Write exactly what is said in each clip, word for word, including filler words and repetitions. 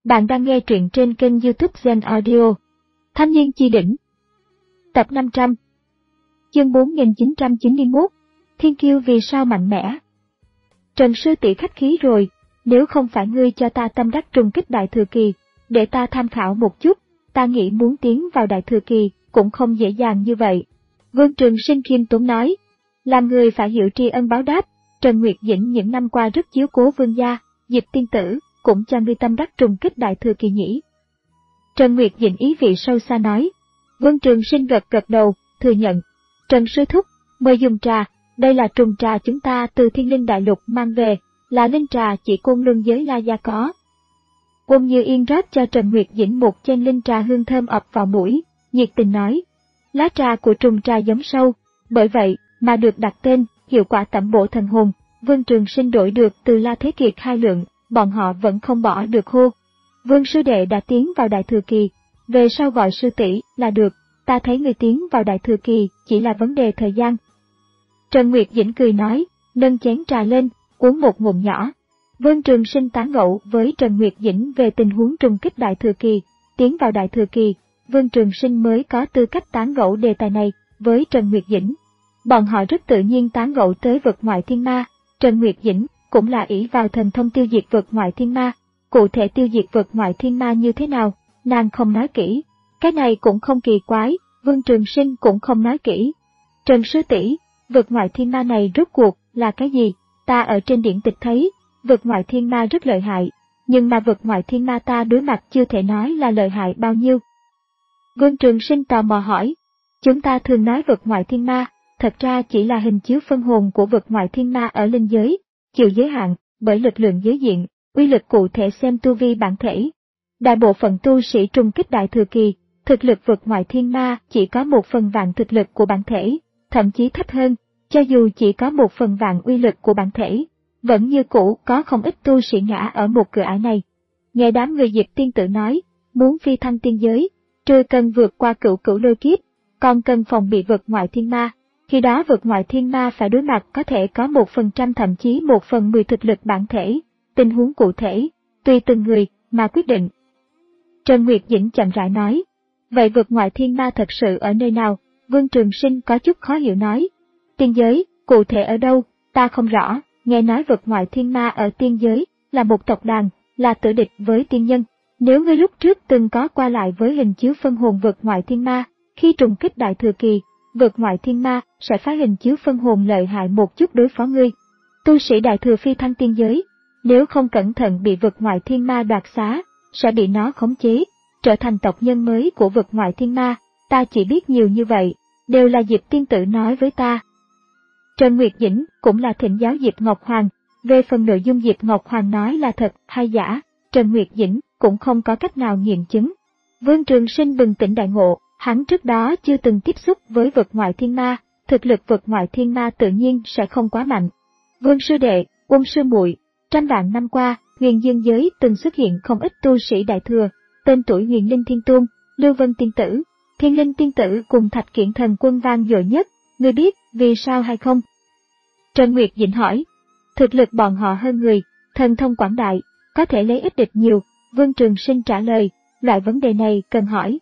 Bạn đang nghe truyện trên kênh YouTube Zen Audio. Thanh niên chi đỉnh. Tập năm trăm. Chương bốn nghìn chín trăm chín mươi mốt. Thiên kiêu vì sao mạnh mẽ? Trần sư tỷ khách khí rồi, nếu không phải ngươi cho ta tâm đắc trùng kích đại thừa kỳ, để ta tham khảo một chút, ta nghĩ muốn tiến vào đại thừa kỳ cũng không dễ dàng như vậy. Vương Trường Sinh khiêm tốn nói, làm người phải hiểu tri ân báo đáp. Trần Nguyệt Dĩnh những năm qua rất chiếu cố vương gia, Diệp tiên tử cũng cho ngươi tâm đắc trùng kích đại thừa kỳ nhỉ. Trần Nguyệt Dĩnh ý vị sâu xa nói. Vương Trường Sinh gật gật đầu, thừa nhận. Trần sư thúc, mời dùng trà, đây là trùng trà chúng ta từ Thiên Linh Đại Lục mang về, là linh trà chỉ Côn Luân giới La Gia có. Quân Như Yên rót cho Trần Nguyệt Dĩnh một chén linh trà hương thơm ập vào mũi, nhiệt tình nói. Lá trà của trùng trà giống sâu, bởi vậy mà được đặt tên, hiệu quả tẩm bổ thần hồn. Vương Trường Sinh đổi được từ La Thế Kiệt hai lượng, bọn họ vẫn không bỏ được hô. Vương sư đệ đã tiến vào đại thừa kỳ, về sau gọi sư tỷ là được, ta thấy người tiến vào đại thừa kỳ chỉ là vấn đề thời gian. Trần Nguyệt Dĩnh cười nói, nâng chén trà lên, uống một ngụm nhỏ. Vương Trường Sinh tán gẫu với Trần Nguyệt Dĩnh về tình huống trùng kích đại thừa kỳ, tiến vào đại thừa kỳ, Vương Trường Sinh mới có tư cách tán gẫu đề tài này với Trần Nguyệt Dĩnh. Bọn họ rất tự nhiên tán gẫu tới vực ngoại thiên ma. Trần Nguyệt Dĩnh cũng là ỷ vào thần thông tiêu diệt vực ngoại thiên ma, cụ thể tiêu diệt vực ngoại thiên ma như thế nào, nàng không nói kỹ. Cái này cũng không kỳ quái, Vương Trường Sinh cũng không nói kỹ. Trần sư tỷ, vực ngoại thiên ma này rốt cuộc là cái gì? Ta ở trên điển tịch thấy, vực ngoại thiên ma rất lợi hại, nhưng mà vực ngoại thiên ma ta đối mặt chưa thể nói là lợi hại bao nhiêu. Vương Trường Sinh tò mò hỏi, chúng ta thường nói vực ngoại thiên ma, thật ra chỉ là hình chiếu phân hồn của vực ngoại thiên ma ở linh giới, chịu giới hạn bởi lực lượng giới diện, uy lực cụ thể xem tu vi bản thể. Đại bộ phận tu sĩ trùng kích đại thừa kỳ, thực lực vực ngoại thiên ma chỉ có một phần vạn thực lực của bản thể, thậm chí thấp hơn, cho dù chỉ có một phần vạn uy lực của bản thể, vẫn như cũ có không ít tu sĩ ngã ở một cửa ải này. Nghe đám người Diệp tiên tử nói, muốn phi thăng tiên giới, trừ cần vượt qua cửu cửu lôi kiếp, còn cần phòng bị vực ngoại thiên ma. Khi đó vực ngoại thiên ma phải đối mặt có thể có một phần trăm thậm chí một phần mười thực lực bản thể, tình huống cụ thể, tùy từng người mà quyết định. Trần Nguyệt Dĩnh chậm rãi nói, vậy vực ngoại thiên ma thật sự ở nơi nào? Vương Trường Sinh có chút khó hiểu nói, tiên giới, cụ thể ở đâu, ta không rõ, nghe nói vực ngoại thiên ma ở tiên giới, là một tộc đàn, là tử địch với tiên nhân. Nếu ngươi lúc trước từng có qua lại với hình chiếu phân hồn vực ngoại thiên ma, khi trùng kích đại thừa kỳ, vực ngoại thiên ma sẽ phá hình chiếu phân hồn lợi hại một chút đối phó ngươi. Tu sĩ đại thừa phi thăng tiên giới, nếu không cẩn thận bị vực ngoại thiên ma đoạt xá, sẽ bị nó khống chế, trở thành tộc nhân mới của vực ngoại thiên ma. Ta chỉ biết nhiều như vậy, đều là Diệp tiên tử nói với ta. Trần Nguyệt Dĩnh cũng là thỉnh giáo Diệp Ngọc Hoàng, về phần nội dung Diệp Ngọc Hoàng nói là thật hay giả, Trần Nguyệt Dĩnh cũng không có cách nào nghiệm chứng. Vương Trường Sinh bừng tỉnh đại ngộ. Hắn trước đó chưa từng tiếp xúc với vực ngoại thiên ma, thực lực vực ngoại thiên ma tự nhiên sẽ không quá mạnh. Vương sư đệ, Quân sư muội, trăm vạn năm qua, huyền dương giới từng xuất hiện không ít tu sĩ đại thừa, tên tuổi Huyền Linh Thiên Tôn, Lưu Vân Tiên Tử, Thiên Linh Tiên Tử cùng Thạch Kiển Thần Quân vang dội nhất, ngươi biết vì sao hay không? Trần Nguyệt Dĩnh hỏi, thực lực bọn họ hơn người, thần thông quảng đại, có thể lấy ít địch nhiều. Vương Trường Sinh trả lời, loại vấn đề này cần hỏi.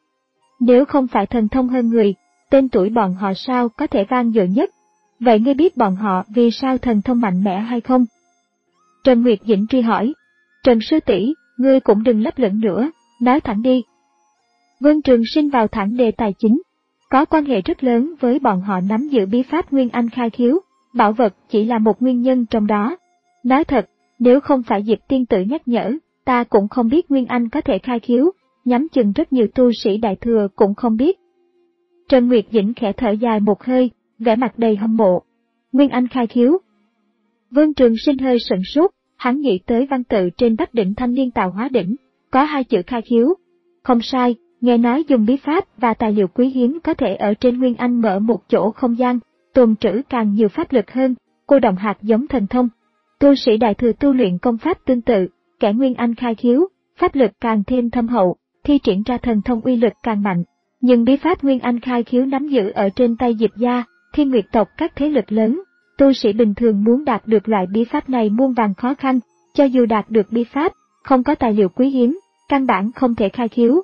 Nếu không phải thần thông hơn người, tên tuổi bọn họ sao có thể vang dội nhất? Vậy ngươi biết bọn họ vì sao thần thông mạnh mẽ hay không? Trần Nguyệt Dĩnh truy hỏi. Trần sư tỷ, ngươi cũng đừng lấp lửng nữa, nói thẳng đi. Vương Trường Sinh vào thẳng đề tài chính, có quan hệ rất lớn với bọn họ nắm giữ bí pháp Nguyên Anh khai khiếu, bảo vật chỉ là một nguyên nhân trong đó. Nói thật, nếu không phải Diệp tiên tử nhắc nhở, ta cũng không biết Nguyên Anh có thể khai khiếu. Nhắm chừng rất nhiều tu sĩ đại thừa cũng không biết. Trần Nguyệt Dĩnh khẽ thở dài một hơi, vẻ mặt đầy hâm mộ. Nguyên Anh khai khiếu. Vương Trường Sinh hơi sửng sốt, hắn nghĩ tới văn tự trên Bắc Đỉnh Thanh Niên Tạo Hóa Đỉnh, có hai chữ khai khiếu. Không sai, nghe nói dùng bí pháp và tài liệu quý hiếm có thể ở trên Nguyên Anh mở một chỗ không gian, tồn trữ càng nhiều pháp lực hơn, cô động hạt giống thần thông. Tu sĩ đại thừa tu luyện công pháp tương tự, kẻ Nguyên Anh khai khiếu, pháp lực càng thêm thâm hậu, thi triển ra thần thông uy lực càng mạnh. Nhưng bí pháp Nguyên Anh khai khiếu nắm giữ ở trên tay Diệp gia, Thiên Nguyệt tộc các thế lực lớn, tu sĩ bình thường muốn đạt được loại bí pháp này muôn vàn khó khăn, cho dù đạt được bí pháp, không có tài liệu quý hiếm, căn bản không thể khai khiếu.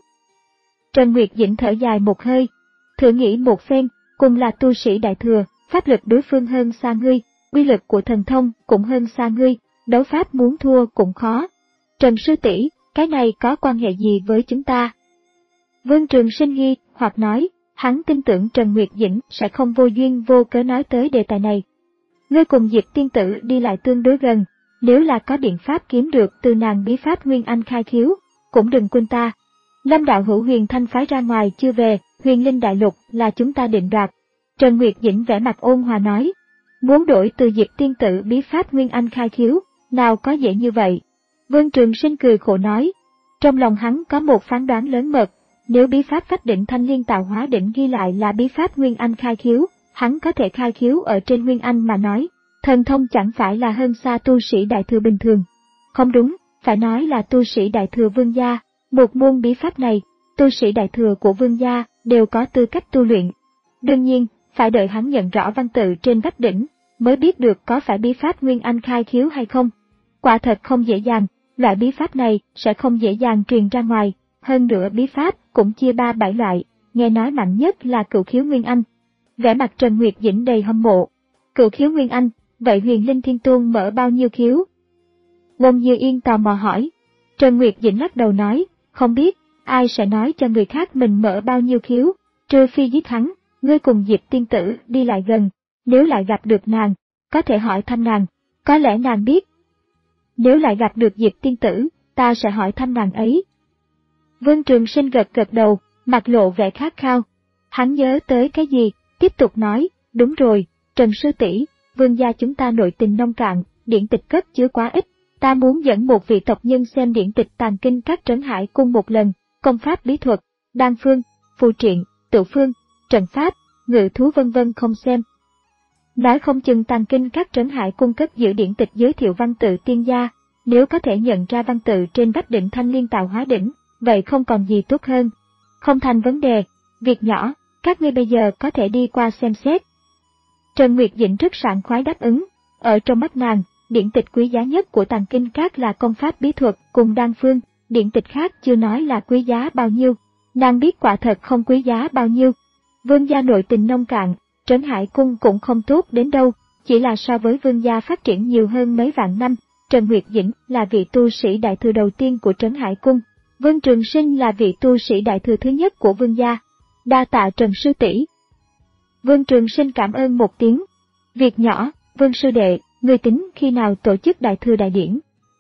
Trần Nguyệt Dĩnh thở dài một hơi, thử nghĩ một phen, cùng là tu sĩ đại thừa, pháp lực đối phương hơn xa ngươi, uy lực của thần thông cũng hơn xa ngươi, đấu pháp muốn thua cũng khó. Trần sư tỷ, cái này có quan hệ gì với chúng ta? Vương Trường Sinh nghi hoặc nói, hắn tin tưởng Trần Nguyệt Dĩnh sẽ không vô duyên vô cớ nói tới đề tài này. Ngươi cùng Diệp tiên tử đi lại tương đối gần, nếu là có biện pháp kiếm được từ nàng bí pháp Nguyên Anh khai khiếu, cũng đừng quên ta. Lâm đạo hữu Huyền Thanh phái ra ngoài chưa về, Huyền Linh đại lục là chúng ta định đoạt. Trần Nguyệt Dĩnh vẻ mặt ôn hòa nói, muốn đổi từ Diệp tiên tử bí pháp Nguyên Anh khai khiếu, nào có dễ như vậy. Vương Trường Sinh cười khổ nói, trong lòng hắn có một phán đoán lớn mật, nếu bí pháp Phách Đỉnh Thanh Liên Tạo Hóa Đỉnh ghi lại là bí pháp Nguyên Anh khai khiếu, hắn có thể khai khiếu ở trên Nguyên Anh mà nói, thần thông chẳng phải là hơn xa tu sĩ đại thừa bình thường. Không đúng, phải nói là tu sĩ đại thừa vương gia, một môn bí pháp này, tu sĩ đại thừa của vương gia đều có tư cách tu luyện. Đương nhiên, phải đợi hắn nhận rõ văn tự trên vách đỉnh, mới biết được có phải bí pháp Nguyên Anh khai khiếu hay không. Quả thật không dễ dàng, loại bí pháp này sẽ không dễ dàng truyền ra ngoài, hơn nữa bí pháp cũng chia ba bảy loại, nghe nói mạnh nhất là cửu khiếu Nguyên Anh. Vẻ mặt Trần Nguyệt Dĩnh đầy hâm mộ. Cửu khiếu Nguyên Anh, vậy Huyền Linh Thiên Tôn mở bao nhiêu khiếu? Lâm Như Yên tò mò hỏi. Trần Nguyệt Dĩnh lắc đầu nói, không biết, ai sẽ nói cho người khác mình mở bao nhiêu khiếu, trừ phi giết hắn, ngươi cùng Diệp tiên tử đi lại gần, nếu lại gặp được nàng, có thể hỏi thăm nàng, có lẽ nàng biết. Nếu lại gặp được Diệp tiên tử, ta sẽ hỏi thăm nàng ấy. Vương Trường Sinh gật gật đầu, mặt lộ vẻ khát khao. Hắn nhớ tới cái gì, tiếp tục nói, đúng rồi, Trần sư tỷ, vương gia chúng ta nội tình nông cạn, điển tịch cất chứa quá ít, ta muốn dẫn một vị tộc nhân xem điển tịch tàng kinh các trấn hải cung một lần, công pháp bí thuật, đan phương, phù triện, tự phương, trận pháp, ngự thú vân vân không xem. Nói không chừng tàng kinh các trấn hải cung cất giữ điển tịch giới thiệu văn tự tiên gia, nếu có thể nhận ra văn tự trên vách đỉnh Thanh Liên Tạo Hóa Đỉnh, vậy không còn gì tốt hơn. Không thành vấn đề, việc nhỏ, các ngươi bây giờ có thể đi qua xem xét. Trần Nguyệt Dĩnh rất sảng khoái đáp ứng, ở trong mắt nàng, điển tịch quý giá nhất của tàng kinh các là công pháp bí thuật cùng đan phương, điển tịch khác chưa nói là quý giá bao nhiêu, nàng biết quả thật không quý giá bao nhiêu. Vương gia nội tình nông cạn, Trấn Hải Cung cũng không tốt đến đâu, chỉ là so với vương gia phát triển nhiều hơn mấy vạn năm, Trần Nguyệt Dĩnh là vị tu sĩ đại thừa đầu tiên của Trấn Hải Cung, Vương Trường Sinh là vị tu sĩ đại thừa thứ nhất của vương gia. Đa tạ Trần sư tỷ. Vương Trường Sinh cảm ơn một tiếng. Việc nhỏ, Vương sư đệ, ngươi tính khi nào tổ chức đại thừa đại điển?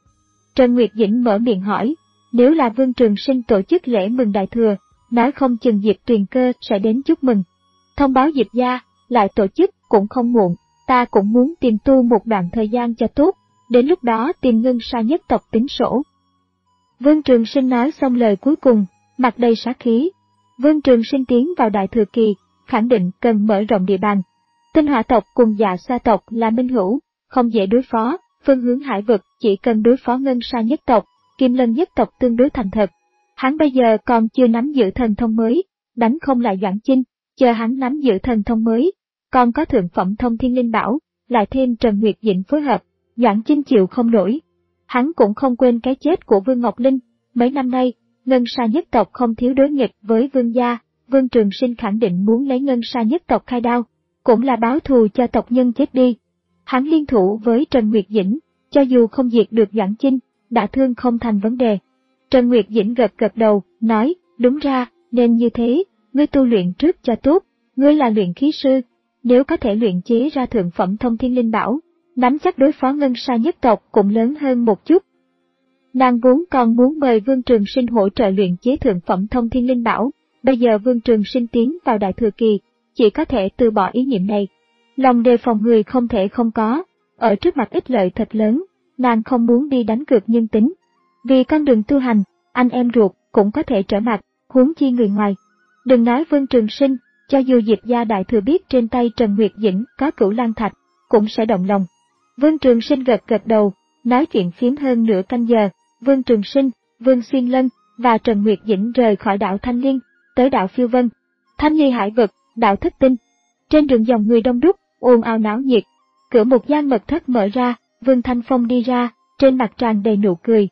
Trần Nguyệt Dĩnh mở miệng hỏi, nếu là Vương Trường Sinh tổ chức lễ mừng đại thừa, nói không chừng Diệp Tuyền Cơ sẽ đến chúc mừng. Thông báo Diệp gia, lại tổ chức cũng không muộn, ta cũng muốn tìm tu một đoạn thời gian cho tốt, đến lúc đó tìm Ngân Sa nhất tộc tính sổ. Vương Trường Sinh nói xong lời cuối cùng, mặt đầy sát khí. Vương Trường Sinh tiến vào đại thừa kỳ, khẳng định cần mở rộng địa bàn. Tinh Hỏa tộc cùng Dạ Sa tộc là minh hữu, không dễ đối phó, phương hướng hải vực chỉ cần đối phó Ngân Sa nhất tộc, Kim Lân nhất tộc tương đối thành thật. Hắn bây giờ còn chưa nắm giữ thần thông mới, đánh không lại Doãn Chinh, chờ hắn nắm giữ thần thông mới, còn có thượng phẩm thông thiên linh bảo, lại thêm Trần Nguyệt Dĩnh phối hợp, Doãn Chinh chịu không nổi. Hắn cũng không quên cái chết của Vương Ngọc Linh, mấy năm nay, Ngân Sa nhất tộc không thiếu đối nghịch với Vương gia, Vương Trường Sinh khẳng định muốn lấy Ngân Sa nhất tộc khai đao, cũng là báo thù cho tộc nhân chết đi. Hắn liên thủ với Trần Nguyệt Dĩnh, cho dù không diệt được Doãn Chinh, đã thương không thành vấn đề. Trần Nguyệt Dĩnh gật gật đầu, nói, đúng ra, nên như thế, ngươi tu luyện trước cho tốt, ngươi là luyện khí sư, nếu có thể luyện chế ra thượng phẩm thông thiên linh bảo, nắm chắc đối phó Ngân Sa nhất tộc cũng lớn hơn một chút. Nàng vốn còn muốn mời Vương Trường Sinh hỗ trợ luyện chế thượng phẩm thông thiên linh bảo, bây giờ Vương Trường Sinh tiến vào đại thừa kỳ, chỉ có thể từ bỏ ý niệm này. Lòng đề phòng người không thể không có, ở trước mặt ích lợi thật lớn, nàng không muốn đi đánh cược nhân tính. Vì con đường tu hành, anh em ruột cũng có thể trở mặt, huống chi người ngoài. Đừng nói Vương Trường Sinh, cho dù Diệp gia đại thừa biết trên tay Trần Nguyệt Dĩnh có Cửu Lang Thạch, cũng sẽ động lòng. Vương Trường Sinh gật gật đầu, nói chuyện phiếm hơn nửa canh giờ, Vương Trường Sinh, Vương Xuyên Lân và Trần Nguyệt Dĩnh rời khỏi đảo Thanh Liên, tới đảo Phiêu Vân, Thanh Ly hải vực, đảo Thất Tinh. Trên đường dòng người đông đúc, ồn ào náo nhiệt. Cửa một gian mật thất mở ra, Vương Thanh Phong đi ra, trên mặt tràn đầy nụ cười.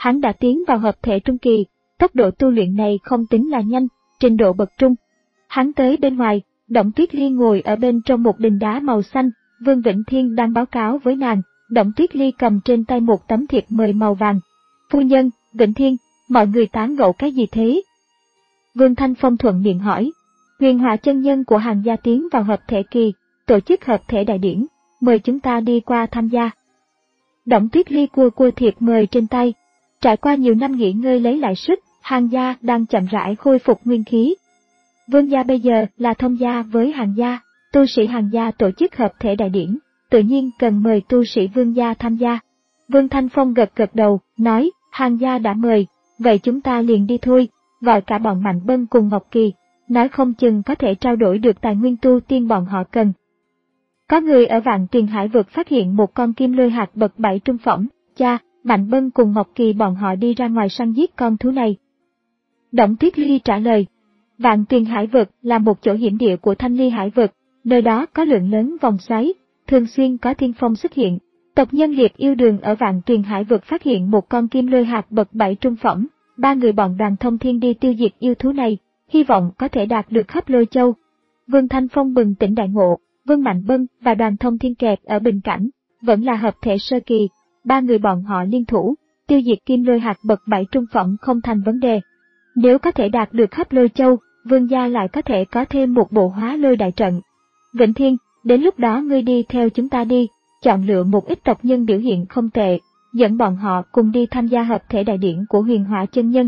Hắn đã tiến vào hợp thể trung kỳ, tốc độ tu luyện này không tính là nhanh, trình độ bậc trung. Hắn tới bên ngoài, Đổng Tuyết Ly ngồi ở bên trong một đình đá màu xanh, Vương Vĩnh Thiên đang báo cáo với nàng, Đổng Tuyết Ly cầm trên tay một tấm thiệp mời màu vàng. Phu nhân, Vĩnh Thiên, mọi người tán gẫu cái gì thế? Vương Thanh Phong thuận miệng hỏi. Huyền Hỏa chân nhân của Hàn gia tiến vào hợp thể kỳ, tổ chức hợp thể đại điển, mời chúng ta đi qua tham gia. Đổng Tuyết Ly cua cua thiệp mời trên tay. Trải qua nhiều năm nghỉ ngơi lấy lại sức, Hàn gia đang chậm rãi khôi phục nguyên khí. Vương gia bây giờ là thông gia với Hàn gia, tu sĩ Hàn gia tổ chức hợp thể đại điển, tự nhiên cần mời tu sĩ Vương gia tham gia. Vương Thanh Phong gật gật đầu, nói, Hàn gia đã mời, vậy chúng ta liền đi thôi, gọi cả bọn Mạnh Bân cùng Ngọc Kỳ, nói không chừng có thể trao đổi được tài nguyên tu tiên bọn họ cần. Có người ở Vạn Tuyền Hải vực phát hiện một con kim lôi hạt bậc bảy trung phẩm, cha, Mạnh Bân cùng Ngọc Kỳ bọn họ đi ra ngoài săn giết con thú này. Đổng Tuyết Ly trả lời, Vạn Tuyền Hải vực là một chỗ hiểm địa của Thanh Ly Hải vực, nơi đó có lượng lớn vòng xoáy, thường xuyên có thiên phong xuất hiện. Tộc nhân Liệt Yêu Đường ở Vạn Tuyền Hải vực phát hiện một con kim lôi hạt bậc bảy trung phẩm, ba người bọn Đoàn Thông Thiên đi tiêu diệt yêu thú này, hy vọng có thể đạt được Hấp Lôi Châu. Vương Thanh Phong bừng tỉnh đại ngộ, Vương Mạnh Bân và Đoàn Thông Thiên kẹt ở bình cảnh, vẫn là hợp thể sơ kỳ, ba người bọn họ liên thủ, tiêu diệt kim lôi hạt bậc bảy trung phẩm không thành vấn đề. Nếu có thể đạt được Hấp Lôi Châu, Vương gia lại có thể có thêm một bộ hóa lôi đại trận. Vĩnh Thiên, đến lúc đó ngươi đi theo chúng ta đi, chọn lựa một ít tộc nhân biểu hiện không tệ, dẫn bọn họ cùng đi tham gia hợp thể đại điển của Huyền Hỏa chân nhân.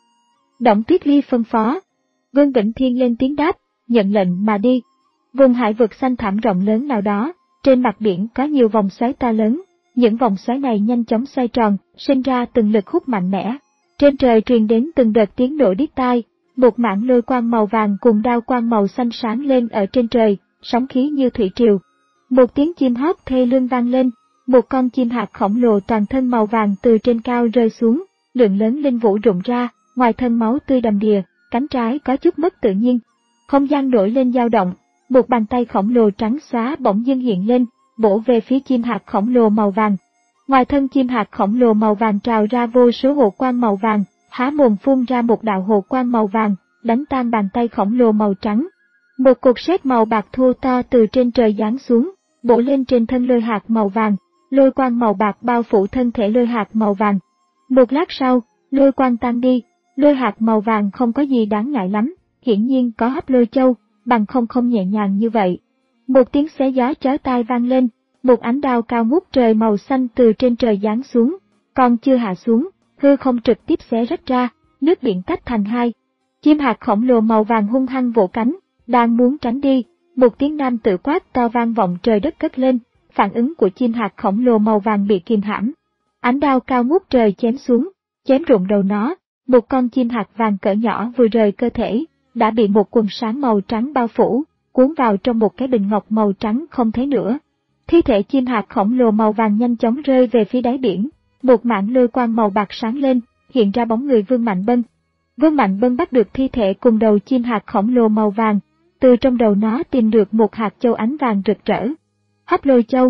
Đổng Tuyết Ly phân phó. Vương Vĩnh Thiên lên tiếng đáp, nhận lệnh mà đi. Vùng hải vực xanh thẳm rộng lớn nào đó, trên mặt biển có nhiều vòng xoáy to lớn, những vòng xoáy này nhanh chóng xoay tròn, sinh ra từng lực hút mạnh mẽ. Trên trời truyền đến từng đợt tiếng nổ điếc tai, một mảng lôi quang màu vàng cùng đao quang màu xanh sáng lên ở trên trời, sóng khí như thủy triều. Một tiếng chim hót thê lương vang lên, một con chim hạt khổng lồ toàn thân màu vàng từ trên cao rơi xuống, lượng lớn linh vũ rụng ra, ngoài thân máu tươi đầm đìa, cánh trái có chút mất tự nhiên. Không gian nổi lên dao động, một bàn tay khổng lồ trắng xóa bỗng dưng hiện lên, bổ về phía chim hạt khổng lồ màu vàng. Ngoài thân chim hạt khổng lồ màu vàng trào ra vô số hồ quang màu vàng, há mồm phun ra một đạo hồ quang màu vàng, đánh tan bàn tay khổng lồ màu trắng. Một cục sét màu bạc thô to từ trên trời giáng xuống, bổ lên trên thân lôi hạt màu vàng, lôi quang màu bạc bao phủ thân thể lôi hạt màu vàng. Một lát sau, lôi quang tan đi, lôi hạt màu vàng không có gì đáng ngại lắm, hiển nhiên có Hấp Lôi Châu, bằng không không nhẹ nhàng như vậy. Một tiếng xé gió chói tai vang lên, một ánh đao cao ngút trời màu xanh từ trên trời giáng xuống, còn chưa hạ xuống, hư không trực tiếp xé rách ra, nước biển tách thành hai. Chim hạt khổng lồ màu vàng hung hăng vỗ cánh, đang muốn tránh đi, một tiếng nam tử quát to vang vọng trời đất cất lên, phản ứng của chim hạt khổng lồ màu vàng bị kìm hãm. Ánh đao cao ngút trời chém xuống, chém rụng đầu nó, một con chim hạt vàng cỡ nhỏ vừa rời cơ thể, đã bị một quần sáng màu trắng bao phủ, cuốn vào trong một cái bình ngọc màu trắng không thấy nữa. Thi thể chim hạt khổng lồ màu vàng nhanh chóng rơi về phía đáy biển, một mảng lôi quang màu bạc sáng lên, hiện ra bóng người Vương Mạnh Bân. Vương Mạnh Bân bắt được thi thể cùng đầu chim hạt khổng lồ màu vàng, từ trong đầu nó tìm được một hạt châu ánh vàng rực rỡ. Hấp Lôi Châu.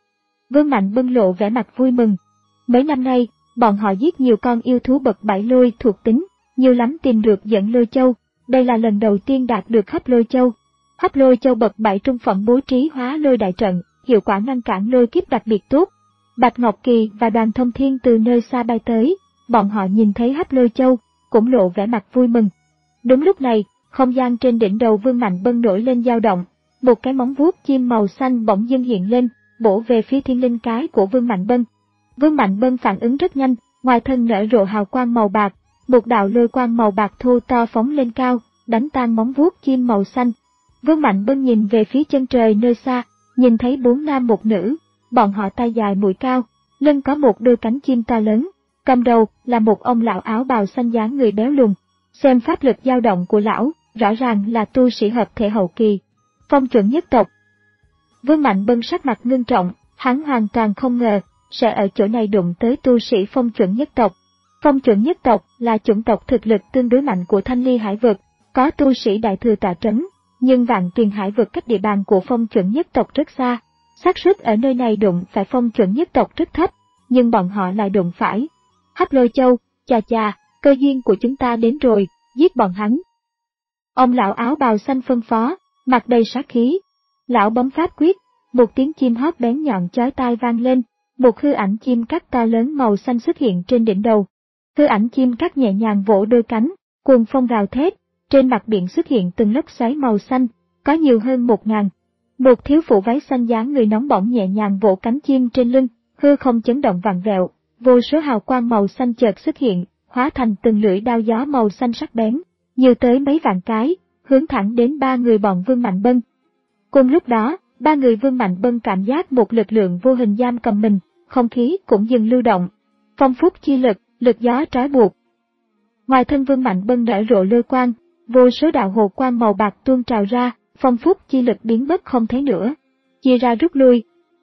Vương Mạnh Bân lộ vẻ mặt vui mừng. Mấy năm nay, bọn họ giết nhiều con yêu thú bậc bảy lôi thuộc tính, nhiều lắm tìm được dẫn Lôi Châu, đây là lần đầu tiên đạt được Hấp Lôi Châu. Hấp Lôi Châu bậc bảy trung phẩm bố trí hóa lôi đại trận, hiệu quả ngăn cản lôi kiếp đặc biệt tốt. Bạch Ngọc Kỳ và Đoàn Thông Thiên từ nơi xa bay tới, bọn họ nhìn thấy Hấp Lôi Châu, cũng lộ vẻ mặt vui mừng. Đúng lúc này, không gian trên đỉnh đầu Vương Mạnh Bân nổi lên dao động, một cái móng vuốt chim màu xanh bỗng dưng hiện lên, bổ về phía thiên linh cái của Vương Mạnh Bân. Vương Mạnh Bân phản ứng rất nhanh, ngoài thân nở rộ hào quang màu bạc, một đạo lôi quang màu bạc thô to phóng lên cao, đánh tan móng vuốt chim màu xanh. Vương Mạnh Bân nhìn về phía chân trời nơi xa, nhìn thấy bốn nam một nữ, bọn họ tay dài mũi cao, lưng có một đôi cánh chim to lớn, cầm đầu là một ông lão áo bào xanh dáng người béo lùn. Xem pháp lực dao động của lão, rõ ràng là tu sĩ hợp thể hậu kỳ. Phong chuẩn nhất tộc. Vương Mạnh Bân sắc mặt ngưng trọng, hắn hoàn toàn không ngờ sẽ ở chỗ này đụng tới tu sĩ phong chuẩn nhất tộc. Phong chuẩn nhất tộc là chủng tộc thực lực tương đối mạnh của Thanh Ly Hải vực, có tu sĩ đại thừa tọa trấn, nhưng Vạn Tuyền Hải vực cách địa bàn của phong chuẩn nhất tộc rất xa, xác suất ở nơi này đụng phải phong chuẩn nhất tộc rất thấp, nhưng bọn họ lại đụng phải. Hấp Lôi Châu, chà chà, cơ duyên của chúng ta đến rồi, giết bọn hắn. Ông lão áo bào xanh phân phó, mặt đầy sát khí. Lão bấm pháp quyết, một tiếng chim hót bén nhọn chói tai vang lên, một hư ảnh chim cắt to lớn màu xanh xuất hiện trên đỉnh đầu. Hư ảnh chim cắt nhẹ nhàng vỗ đôi cánh, cuồng phong rào thét, trên mặt biển xuất hiện từng lốc xoáy màu xanh, có nhiều hơn một ngàn. Một thiếu phụ váy xanh dáng người nóng bỏng nhẹ nhàng vỗ cánh chim trên lưng, hư không chấn động vặn vẹo, vô số hào quang màu xanh chợt xuất hiện, hóa thành từng lưỡi đao gió màu xanh sắc bén, nhiều tới mấy vạn cái, hướng thẳng đến ba người bọn Vương Mạnh Bân. Cùng lúc đó, ba người Vương Mạnh Bân cảm giác một lực lượng vô hình giam cầm mình, không khí cũng dừng lưu động. Phong phúc chi lực, lực gió trói buộc. Ngoài thân Vương Mạnh Bân nở rộ lôi quang, vô số đạo hồ quang màu bạc tuôn trào ra, phong phúc chi lực biến mất không thấy nữa. Chia ra rút lui.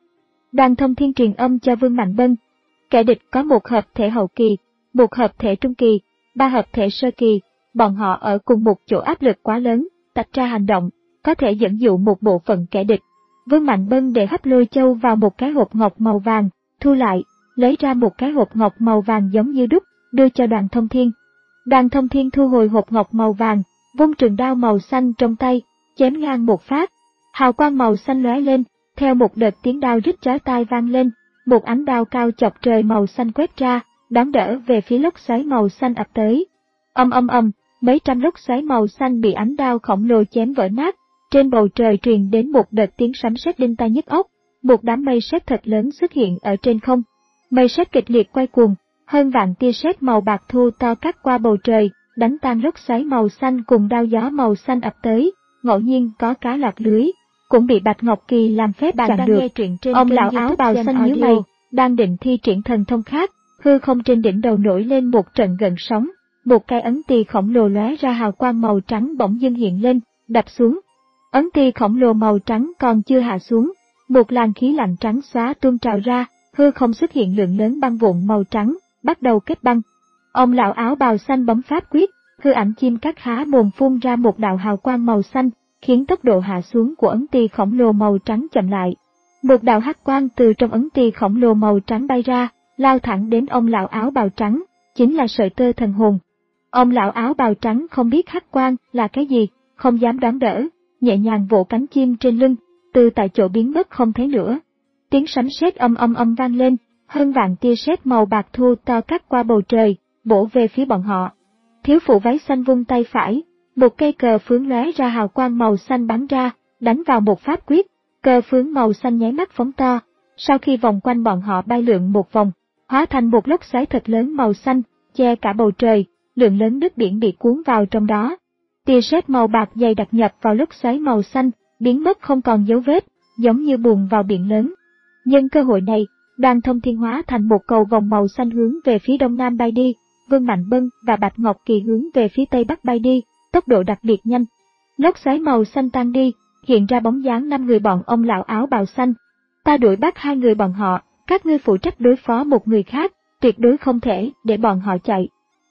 Đoàn Thông Thiên truyền âm cho Vương Mạnh Bân. Kẻ địch có một hợp thể hậu kỳ, một hợp thể trung kỳ, ba hợp thể sơ kỳ, bọn họ ở cùng một chỗ áp lực quá lớn, tách ra hành động, có thể dẫn dụ một bộ phận kẻ địch. Vương Mạnh Bân để Hấp Lôi Châu vào một cái hộp ngọc màu vàng, thu lại, lấy ra một cái hộp ngọc màu vàng giống như đúc, đưa cho Đoàn Thông Thiên. Đoàn Thông Thiên thu hồi hộp ngọc màu vàng, vung trường đao màu xanh trong tay, chém ngang một phát, hào quang màu xanh lóe lên, theo một đợt tiếng đao rít chói tai vang lên, một ánh đao cao chọc trời màu xanh quét ra, đón đỡ về phía lốc xoáy màu xanh ập tới. Ầm ầm ầm, mấy trăm lốc xoáy màu xanh bị ánh đao khổng lồ chém vỡ nát, trên bầu trời truyền đến một đợt tiếng sấm sét đinh tai nhức óc, một đám mây sét thật lớn xuất hiện ở trên không. Mây sét kịch liệt quay cuồng, hơn vạn tia sét màu bạc thu to cắt qua bầu trời, đánh tan lốc xoáy màu xanh cùng đao gió màu xanh ập tới, ngẫu nhiên có cá lọt lưới, cũng bị Bạch Ngọc Kỳ làm phép chặn được. Ông lão áo bào xanh nhíu mày, đang định thi triển thần thông khác, hư không trên đỉnh đầu nổi lên một trận gợn sóng, một cái ấn tỳ khổng lồ lóe ra hào quang màu trắng bỗng dưng hiện lên, đập xuống. Ấn tỳ khổng lồ màu trắng còn chưa hạ xuống, một làn khí lạnh trắng xóa tuôn trào ra, hư không xuất hiện lượng lớn băng vụn màu trắng, bắt đầu kết băng. Ông lão áo bào xanh bấm pháp quyết, hư ảnh chim cắt há mồm phun ra một đạo hào quang màu xanh, khiến tốc độ hạ xuống của ấn tỳ khổng lồ màu trắng chậm lại. Một đạo hắc quang từ trong ấn tỳ khổng lồ màu trắng bay ra, lao thẳng đến ông lão áo bào trắng, chính là sợi tơ thần hồn. Ông lão áo bào trắng không biết hắc quang là cái gì, không dám đón đỡ, nhẹ nhàng vỗ cánh chim trên lưng, từ tại chỗ biến mất không thấy nữa. Tiếng sấm sét âm âm âm vang lên, hơn vạn tia sét màu bạc thu to cắt qua bầu trời, bổ về phía bọn họ. Thiếu phụ váy xanh vung tay phải, một cây cờ phướng lóe ra hào quang màu xanh bắn ra, đánh vào một pháp quyết, cờ phướng màu xanh nháy mắt phóng to, sau khi vòng quanh bọn họ bay lượn một vòng, hóa thành một lốc xoáy thật lớn màu xanh, che cả bầu trời, lượng lớn nước biển bị cuốn vào trong đó. Tia sét màu bạc dày đặc nhập vào lốc xoáy màu xanh, biến mất không còn dấu vết, giống như bùn vào biển lớn. Nhân cơ hội này, Đoàn Thông Thiên hóa thành một cầu vòng màu xanh hướng về phía đông nam bay đi, Vương Mạnh Bân và Bạch Ngọc Kỳ hướng về phía tây bắc bay đi, tốc độ đặc biệt nhanh. Lốc xoáy màu xanh tan đi, hiện ra bóng dáng năm người bọn ông lão áo bào xanh. Ta đuổi bắt hai người bọn họ, các ngươi phụ trách đối phó một người khác, tuyệt đối không thể để bọn họ chạy.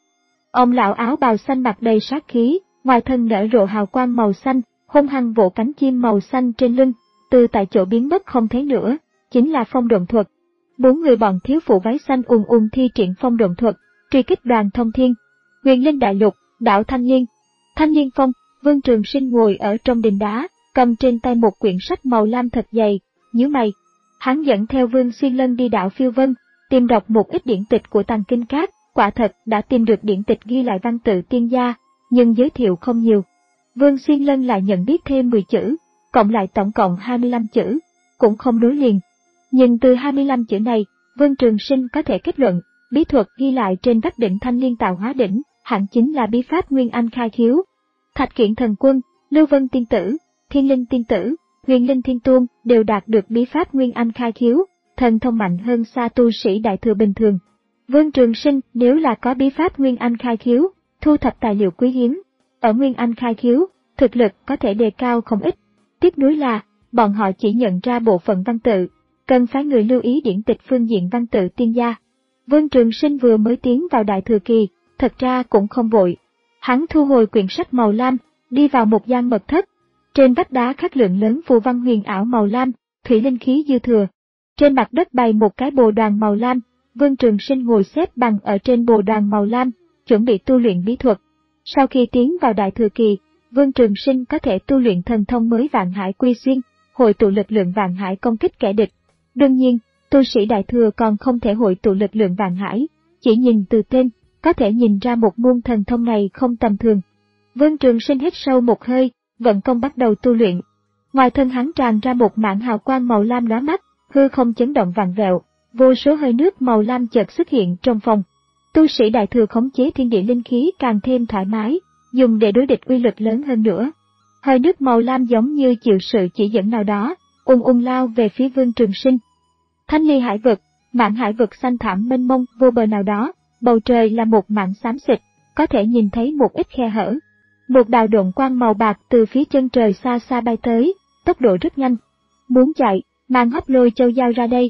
Ông lão áo bào xanh mặt đầy sát khí, ngoài thân nở rộ hào quang màu xanh, hung hăng vỗ cánh chim màu xanh trên lưng, từ tại chỗ biến mất không thấy nữa, chính là phong độn thuật. Bốn người bọn thiếu phụ váy xanh ùn ùn thi triển phong độn thuật, truy kích Đoàn Thông Thiên. Huyền Linh Đại Lục, đảo Thanh Liên. Thanh Liên Phong, Vương Trường Sinh ngồi ở trong đình đá, cầm trên tay một quyển sách màu lam thật dày, nhíu mày. Hắn dẫn theo Vương Xuyên Lân đi đảo Phiêu Vân, tìm đọc một ít điển tịch của Tàng Kinh Các, quả thật đã tìm được điển tịch ghi lại văn tự tiên gia, nhưng giới thiệu không nhiều. Vương Xuyên Lân lại nhận biết thêm mười chữ, cộng lại tổng cộng hai mươi lăm chữ, cũng không nối liền. Nhưng từ hai mươi lăm chữ này, Vương Trường Sinh có thể kết luận, bí thuật ghi lại trên vách đỉnh Thanh Liên Tạo Hóa Đỉnh, hẳn chính là bí pháp Nguyên Anh khai khiếu. Thạch Kiện Thần Quân, Lưu Vân Tiên Tử, Thiên Linh Tiên Tử, Huyền Linh Thiên Tôn đều đạt được bí pháp Nguyên Anh khai khiếu, thần thông mạnh hơn xa tu sĩ đại thừa bình thường. Vương Trường Sinh nếu là có bí pháp Nguyên Anh khai khiếu, thu thập tài liệu quý hiếm, ở Nguyên Anh khai khiếu, thực lực có thể đề cao không ít. Tiếc nuối là, bọn họ chỉ nhận ra bộ phận văn tự, cần phải người lưu ý điển tịch phương diện văn tự tiên gia. Vương Trường Sinh vừa mới tiến vào đại thừa kỳ, thật ra cũng không vội. Hắn thu hồi quyển sách màu lam, đi vào một gian mật thất. Trên vách đá khắc lượng lớn phù văn huyền ảo màu lam, thủy linh khí dư thừa. Trên mặt đất bày một cái bồ đoàn màu lam, Vương Trường Sinh ngồi xếp bằng ở trên bồ đoàn màu lam, chuẩn bị tu luyện bí thuật. Sau khi tiến vào đại thừa kỳ, Vương Trường Sinh có thể tu luyện thần thông mới Vạn Hải Quy Xuyên, hội tụ lực lượng Vạn Hải công kích kẻ địch. Đương nhiên, tu sĩ đại thừa còn không thể hội tụ lực lượng Vạn Hải, chỉ nhìn từ tên, có thể nhìn ra một môn thần thông này không tầm thường. Vương Trường Sinh hít sâu một hơi, vận công bắt đầu tu luyện. Ngoài thân hắn tràn ra một mảng hào quang màu lam lóa mắt, hư không chấn động vặn vẹo, vô số hơi nước màu lam chợt xuất hiện trong phòng. Tu sĩ đại thừa khống chế thiên địa linh khí càng thêm thoải mái, dùng để đối địch uy lực lớn hơn nữa. Hơi nước màu lam giống như chịu sự chỉ dẫn nào đó, ung ung lao về phía Vương Trường Sinh. Thanh ly hải vực, mảng hải vực xanh thẳm mênh mông vô bờ nào đó, bầu trời là một mảng xám xịt, có thể nhìn thấy một ít khe hở. Một đạo độn quang màu bạc từ phía chân trời xa xa bay tới, tốc độ rất nhanh. Muốn chạy, mang hấp lôi châu dao ra đây.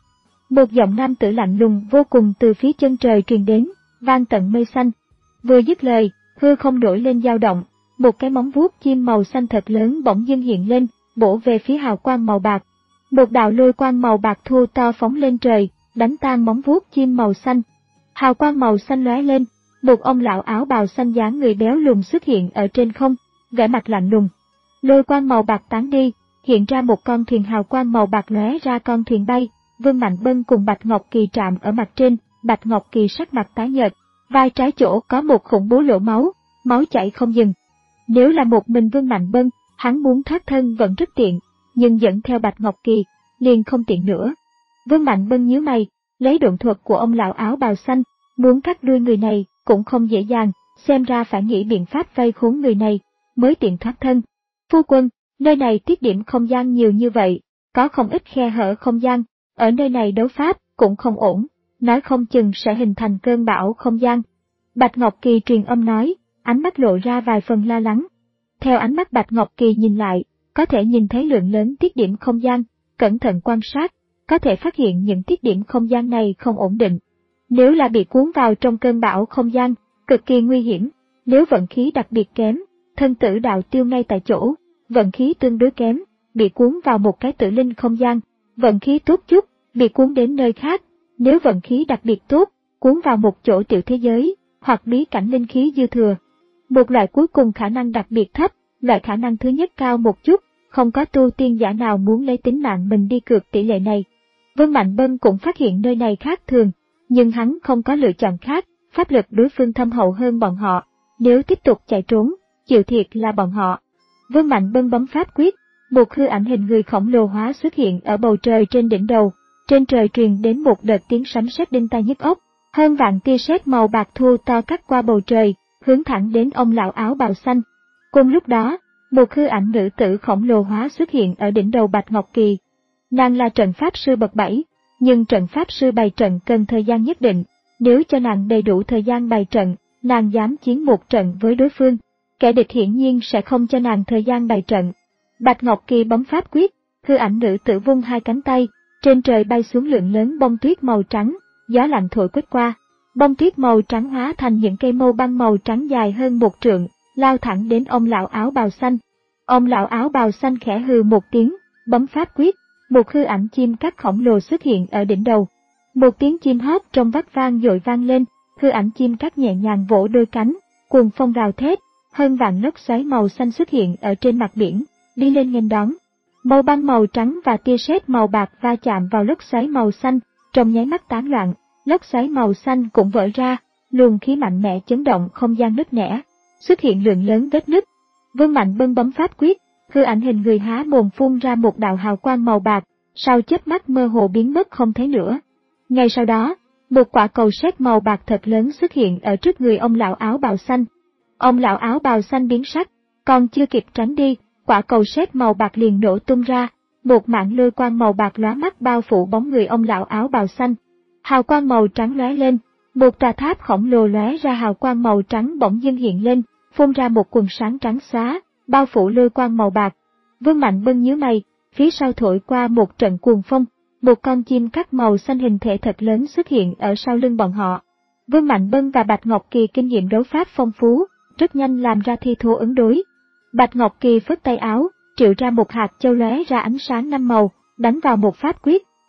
Một giọng nam tử lạnh lùng vô cùng từ phía chân trời truyền đến, vang tận mây xanh. Vừa dứt lời, hư không nổi lên dao động, một cái móng vuốt chim màu xanh thật lớn bỗng dưng hiện lên, bổ về phía hào quang màu bạc. Một đạo lôi quang màu bạc thô to phóng lên trời, đánh tan móng vuốt chim màu xanh. Hào quang màu xanh lóe lên, một ông lão áo bào xanh dáng người béo lùn xuất hiện ở trên không, vẻ mặt lạnh lùng. Lôi quang màu bạc tán đi, hiện ra một con thuyền hào quang màu bạc lóe ra con thuyền bay. Vương Mạnh Bân cùng Bạch Ngọc Kỳ chạm ở mặt trên, Bạch Ngọc Kỳ sắc mặt tái nhợt, vai trái chỗ có một khủng bố lỗ máu, máu chảy không dừng. Nếu là một mình Vương Mạnh Bân, hắn muốn thoát thân vẫn rất tiện, nhưng dẫn theo Bạch Ngọc Kỳ, liền không tiện nữa. Vương Mạnh Bân nhíu mày, lấy độn thuật của ông lão áo bào xanh, muốn cắt đuôi người này cũng không dễ dàng, xem ra phải nghĩ biện pháp vây khốn người này, mới tiện thoát thân. Phu quân, nơi này tiết điểm không gian nhiều như vậy, có không ít khe hở không gian, ở nơi này đấu pháp cũng không ổn, nói không chừng sẽ hình thành cơn bão không gian. Bạch Ngọc Kỳ truyền âm nói, ánh mắt lộ ra vài phần lo lắng. Theo ánh mắt Bạch Ngọc Kỳ nhìn lại, có thể nhìn thấy lượng lớn tiết điểm không gian, cẩn thận quan sát, có thể phát hiện những tiết điểm không gian này không ổn định. Nếu là bị cuốn vào trong cơn bão không gian, cực kỳ nguy hiểm, nếu vận khí đặc biệt kém, thân tử đạo tiêu ngay tại chỗ, vận khí tương đối kém, bị cuốn vào một cái tử linh không gian, vận khí tốt chút, bị cuốn đến nơi khác, nếu vận khí đặc biệt tốt, cuốn vào một chỗ tiểu thế giới, hoặc bí cảnh linh khí dư thừa. Một loại cuối cùng khả năng đặc biệt thấp, loại khả năng thứ nhất cao một chút, không có tu tiên giả nào muốn lấy tính mạng mình đi cược tỷ lệ này. Vương Mạnh Bân cũng phát hiện nơi này khác thường, nhưng hắn không có lựa chọn khác, pháp lực đối phương thâm hậu hơn bọn họ, nếu tiếp tục chạy trốn, chịu thiệt là bọn họ. Vương Mạnh Bân bấm pháp quyết, một hư ảnh hình người khổng lồ hóa xuất hiện ở bầu trời trên đỉnh đầu, trên trời truyền đến một đợt tiếng sấm sét đinh tai nhức óc, hơn vạn tia sét màu bạc thô to cắt qua bầu trời, hướng thẳng đến ông lão áo bào xanh. Cùng lúc đó, một hư ảnh nữ tử khổng lồ hóa xuất hiện ở đỉnh đầu Bạch Ngọc Kỳ. Nàng là trận pháp sư bậc bảy, nhưng trận pháp sư bày trận cần thời gian nhất định, nếu cho nàng đầy đủ thời gian bày trận, nàng dám chiến một trận với đối phương, kẻ địch hiển nhiên sẽ không cho nàng thời gian bày trận. Bạch Ngọc Kỳ bấm pháp quyết, hư ảnh nữ tử vung hai cánh tay, trên trời bay xuống lượng lớn bông tuyết màu trắng, gió lạnh thổi quét qua, bông tuyết màu trắng hóa thành những cây mâu băng màu trắng dài hơn một trượng, lao thẳng đến ông lão áo bào xanh. Ông lão áo bào xanh khẽ hừ một tiếng, bấm pháp quyết, một hư ảnh chim cắt khổng lồ xuất hiện ở đỉnh đầu. Một tiếng chim hót trong vắt vang dội vang lên, hư ảnh chim cắt nhẹ nhàng vỗ đôi cánh, cuồng phong rào thét, hơn vạn lốc xoáy màu xanh xuất hiện ở trên mặt biển, đi lên nghênh đón. Màu băng màu trắng và tia sét màu bạc va chạm vào lốc xoáy màu xanh, trong nháy mắt tán loạn, lốc xoáy màu xanh cũng vỡ ra, luồng khí mạnh mẽ chấn động không gian nứt nẻ, xuất hiện lượng lớn vết nứt. Vương Mạnh Bân bấm pháp quyết, hư ảnh hình người há mồm phun ra một đạo hào quang màu bạc, sau chớp mắt mơ hồ biến mất không thấy nữa. Ngay sau đó, một quả cầu sét màu bạc thật lớn xuất hiện ở trước người ông lão áo bào xanh. Ông lão áo bào xanh biến sắc, còn chưa kịp tránh đi, quả cầu sét màu bạc liền nổ tung ra, một mảng lôi quang màu bạc lóa mắt bao phủ bóng người ông lão áo bào xanh. Hào quang màu trắng lóe lên, một tòa tháp khổng lồ lóe ra hào quang màu trắng bỗng dưng hiện lên, phun ra một quần sáng trắng xóa, bao phủ lôi quang màu bạc. Vương Mạnh Bân nhíu mày, phía sau thổi qua một trận cuồng phong, một con chim cắt màu xanh hình thể thật lớn xuất hiện ở sau lưng bọn họ. Vương Mạnh Bân và Bạch Ngọc Kỳ kinh nghiệm đấu pháp phong phú, rất nhanh làm ra thi thố ứng đối. Bạch Ngọc Kỳ phất tay áo, triệu ra một hạt châu lóe ra ánh sáng năm màu, đánh vào một pháp quyết,